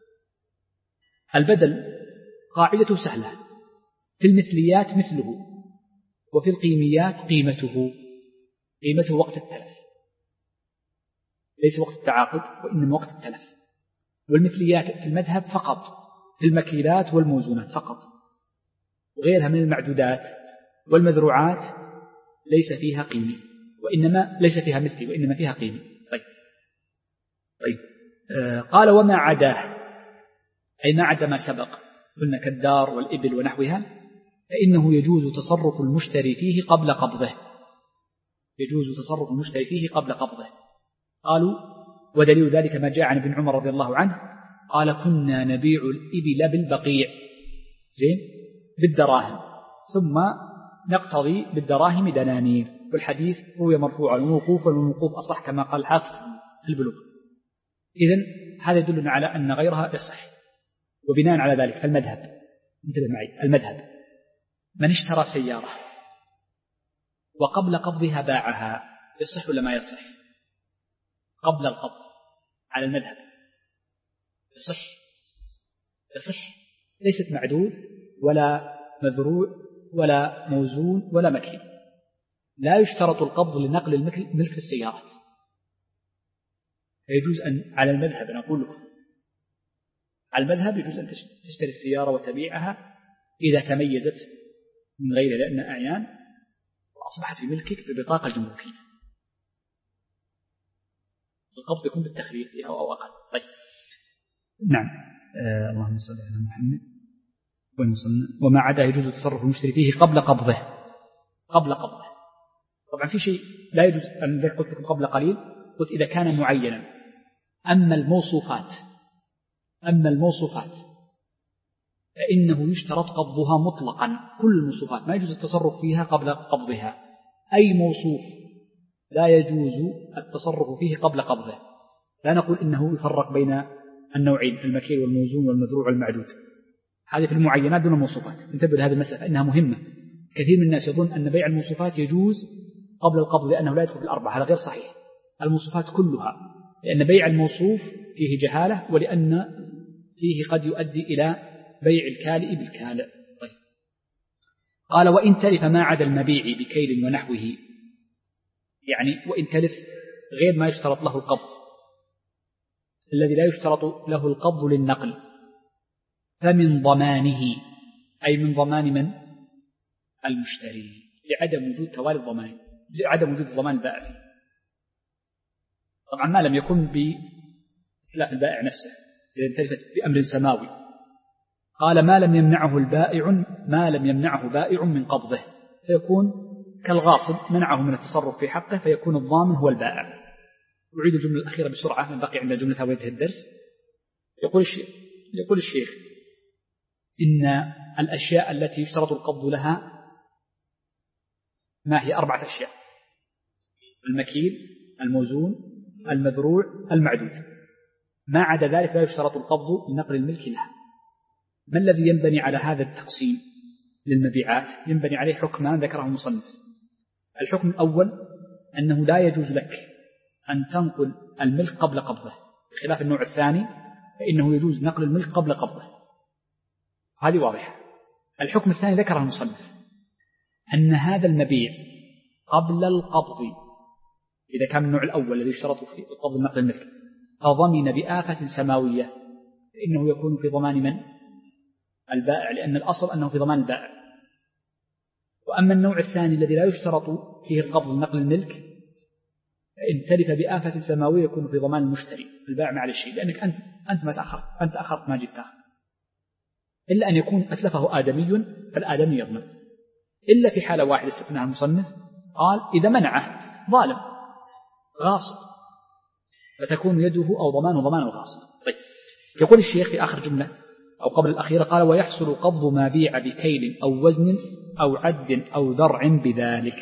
البدل قاعدته سهلة، في المثليات مثله، وفي القيميات قيمته، قيمته وقت التلف، ليس وقت التعاقد وإنما وقت التلف. والمثليات في المذهب فقط في المكيلات والموزونات فقط، وغيرها من المعدودات والمذروعات ليس فيها قيمة، وإنما ليس فيها مثلي وإنما فيها قيمة. طيب, طيب. آه قال وما عداه أي ما عدا ما سبق، قلنا كالدار والإبل ونحوها، فإنه يجوز تصرف المشتري فيه قبل قبضه، يجوز تصرف المشتري فيه قبل قبضه. قالوا ودليل ذلك ما جاء عن ابن عمر رضي الله عنه قال كنا نبيع الإبل بالبقيع زين بالدراهم ثم نقتضي بالدراهم دنانير، والحديث روي مرفوعا وموقوفا، والموقوف أصح كما قال الحافظ في البلوغ. إذن هذا يدلنا على أن غيرها يصح. وبناء على ذلك فالمذهب، انتبه معي، المذهب من اشترى سيارة وقبل قبضها باعها يصح ولا ما يصح؟ قبل القبض على المذهب يصح، يصح، ليست معدود ولا مذروع ولا موزون ولا مكيل. لا يشترط القبض لنقل الملك في السيارات، يجوز أن على المذهب أنا أقول لكم على المذهب يجوز أن تشتري السيارة وتبيعها إذا تميزت من غيرها لأن أعيان وأصبحت في ملكك ببطاقة جمركية. القبض يكون بالتخليف فيها أو أقل. طيب نعم آه اللهم صل على محمد وما عدا يجوز تصرف المشتري فيه قبل قبضه، قبل قبضه. طبعا في شيء لا يجوز أن قلت لكم قبل قليل، قلت إذا كان معينا. أما الموصوفات أما الموصوفات فإنه يشترط قبضها مطلقا، كل الموصوفات ما يجوز التصرف فيها قبل قبضها، أي موصوف لا يجوز التصرف فيه قبل قبضه. لا نقول إنه يفرق بين النوعين المكيل والموزون والمذروع والمعدود، هذه في المعينات دون الموصوفات. انتبه لهذه المسألة إنها مهمة. كثير من الناس يظن أن بيع الموصوفات يجوز قبل القبض لأنه لا يدخل في الأربعة، هذا غير صحيح. الموصوفات كلها، لأن بيع الموصوف فيه جهالة، ولأن فيه قد يؤدي إلى بيع الكالئ بالكالئ. طيب. قال وإن تلف ما عدا المبيع بكيل ونحوه، يعني وإن تلف غير ما يشترط له القبض، الذي لا يشترط له القبض للنقل، فمن ضمانه، أي من ضمان من؟ المشتري، لعدم وجود توالي الضمان، لعدم وجود ضمان البائع فيه. طبعا ما لم يكن بإتلاف البائع نفسه، إذا تلفت بأمر سماوي. قال ما لم يمنعه البائع، ما لم يمنعه بائع من قبضه، فيكون كالغاصب منعه من التصرف في حقه، فيكون الضامن هو البائع. أعيد الجملة الأخيرة بسرعة من بقي عند جملتها وينتهي الدرس. يقول الشيخ, يقول الشيخ إن الأشياء التي يشترط القبض لها ما هي؟ أربعة أشياء: المكيل، الموزون، المذروع، المعدود. ما عدا ذلك لا يشترط القبض لنقل الملك لها. ما الذي ينبني على هذا التقسيم للمبيعات؟ ينبني عليه حكمان ذكره المصنف. الحكم الأول أنه لا يجوز لك أن تنقل الملك قبل قبضه، بخلاف النوع الثاني فإنه يجوز نقل الملك قبل قبضه، هذه واضحة. الحكم الثاني ذكره المصنف أن هذا المبيع قبل القبض إذا كان النوع الأول الذي يشترط في القبض نقل الملك فضمن بآفة سماوية، فإنه يكون في ضمان من؟ البائع، لأن الأصل أنه في ضمان البائع. وأما النوع الثاني الذي لا يشترط فيه القبض نقل الملك، فإن تلف بآفة سماوية يكون في ضمان المشتري، البائع ما عليه شيء، لأنك أنت أنت ما تأخرت، أنت أخرت ما جيت تأخر، إلا أن يكون أتلفه آدمي فالآدمي يضمن. إلا في حالة واحدة استثناها المصنف، قال إذا منعه ظالم غاصب فتكون يده أو ضمانه ضمان الغاصب. طيب. يقول الشيخ في آخر جملة أو قبل الأخيرة، قال ويحصل قبض ما بيع بكيل أو وزن أو عد أو ذرع بذلك.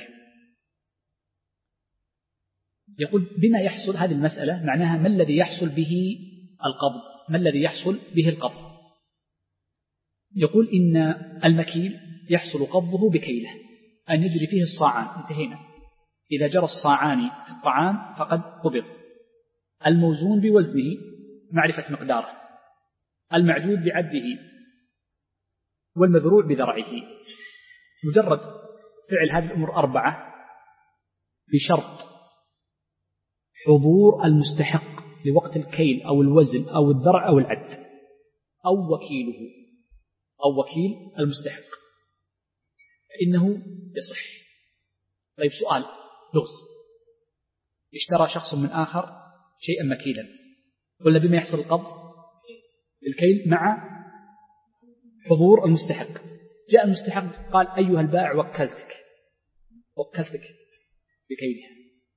يقول بما يحصل هذه المسألة معناها ما الذي يحصل به القبض، ما الذي يحصل به القبض. يقول إن المكيل يحصل قبضه بكيله، أن يجري فيه الصاعان، انتهينا. إذا جرى الصاعان في الطعام فقد قبض. الموزون بوزنه معرفة مقداره، المعدود بعده، والمذروع بذرعه. مجرد فعل هذه الأمور أربعة بشرط حضور المستحق لوقت الكيل أو الوزن أو الذرع أو العد أو وكيله أو وكيل المستحق، فإنه يصح. طيب سؤال لغز، اشترى شخص من آخر شيئا مكيلا، قلنا بما يحصل القبض الكيل مع حضور المستحق. جاء المستحق قال أيها البائع وكلتك وكلتك بكيلها،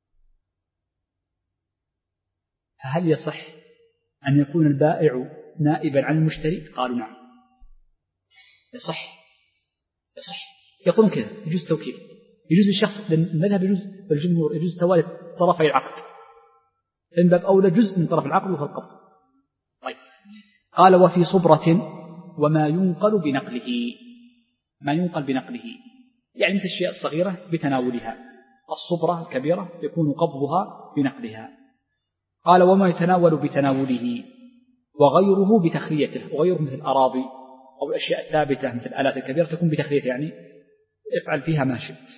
فهل يصح أن يكون البائع نائبا عن المشتري؟ قالوا نعم يصح يصح. يقولون كذا يجوز توكيل، يجوز الشخص، المذهب يجوز بالجمهور يجوز توالي طرفي العقد، إن باب أولى جزء من طرف العقد وهو القبض. طيب. قال وفي صبرة وما ينقل بنقله، ما ينقل بنقله يعني مثل الشيء الصغيرة بتناولها، الصبرة الكبيرة يكون قبضها بنقلها. قال وما يتناول بتناوله وغيره بتخليته، وغيره مثل الأراضي أو الأشياء الثابتة مثل الآلات الكبيرة تكون بتخليته، يعني افعل فيها ما شئت.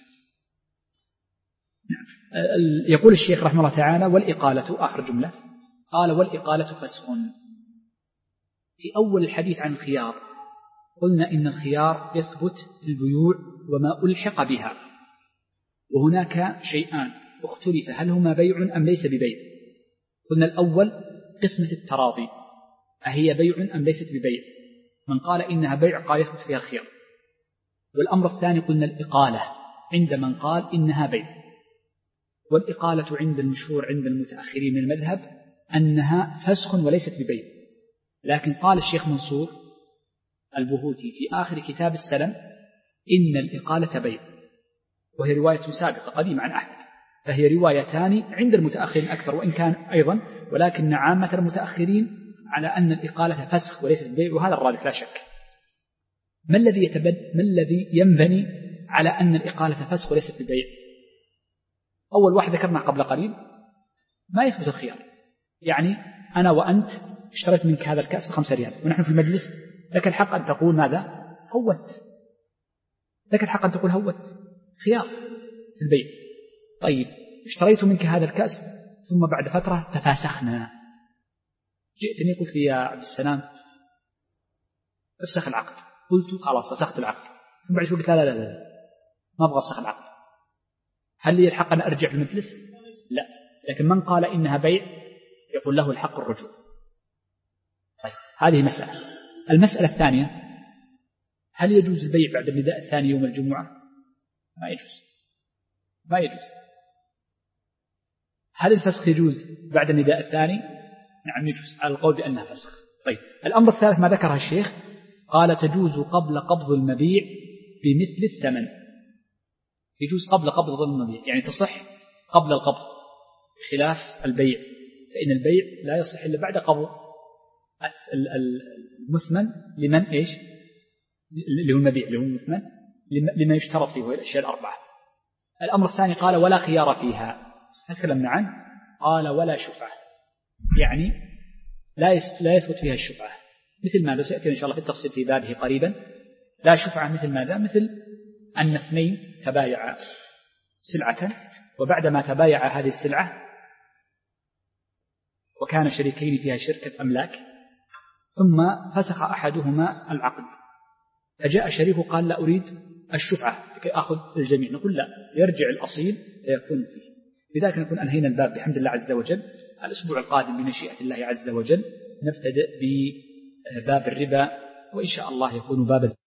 يقول الشيخ رحمه الله تعالى والإقالة، آخر جملة، قال والإقالة فسخ. في أول الحديث عن الخيار قلنا إن الخيار يثبت في البيوع وما ألحق بها، وهناك شيئان اختلف هل هما بيع أم ليس ببيع. قلنا الأول قسمة التراضي، أهي بيع أم ليست ببيع، من قال إنها بيع قال يثبت فيها الخيار. والأمر الثاني قلنا الإقالة عند من قال إنها بيع. والإقالة عند المشهور عند المتأخرين من المذهب أنها فسخ وليست ببيع، لكن قال الشيخ منصور البهوتي في آخر كتاب السلم إن الإقالة بيع، وهي رواية سابقة قديمة عن أحمد، فهي روايتان عند المتأخرين أكثر، وإن كان أيضا ولكن عامة المتأخرين على أن الإقالة فسخ وليست بيع، وهذا الراجح لا شك. ما الذي يتبد ما الذي ينبني على أن الإقالة فسخ وليست ببيع؟ أول واحد ذكرنا قبل قليل ما يثبت الخيار، يعني أنا وأنت اشتريت منك هذا الكأس بخمسة ريال ونحن في المجلس، لك الحق أن تقول ماذا؟ هوت، لك الحق أن تقول هوت، خيار في البيع. طيب اشتريت منك هذا الكأس ثم بعد فترة تفاسخنا، جئتني قلت لي يا عبد السلام افسخ العقد، قلت خلاص فسخت العقد، ثم بعد شوي قلت لا لا لا لا ما أبغى أفسخ العقد، هل لي الحق أن أرجع في المجلس؟ لا، لكن من قال إنها بيع يقول له الحق الرجوع. طيب هذه مسألة. المسألة الثانية، هل يجوز البيع بعد النداء الثاني يوم الجمعة؟ ما يجوز، ما يجوز. هل الفسخ يجوز بعد النداء الثاني؟ نعم يجوز، على القول بأنها فسخ. طيب الأمر الثالث ما ذكره الشيخ، قال تجوز قبل قبض المبيع بمثل الثمن. يجوز قبل قبض المبيع، يعني تصح قبل القبض، بخلاف البيع، فإن البيع لا يصح إلا بعد قبض المثمن لمن إيش؟ اللي هو المبيع، اللي هو المثمن لما يشترط فيه الأشياء الأربعة. الأمر الثاني قال ولا خيار فيها، تكلمنا عنه، قال ولا شفعة، يعني لا لا يثبت فيها الشفعة، مثل ما سيأتي إن شاء الله في التفصيل في بابه قريبا. لا شفعة مثل ماذا؟ مثل أن اثنين تبايع سلعة، وبعدما تبايع هذه السلعة وكان شريكين فيها شركة أملاك، ثم فسخ أحدهما العقد، فجاء شريكه قال لا أريد الشفعة لكي أخذ الجميع، نقول لا، يرجع الأصيل فيكون فيه. لذلك نكون أنهينا الباب بحمد الله عز وجل. الأسبوع القادم بمشيئة الله عز وجل نبتدئ بباب الربا، وإن شاء الله يكون باب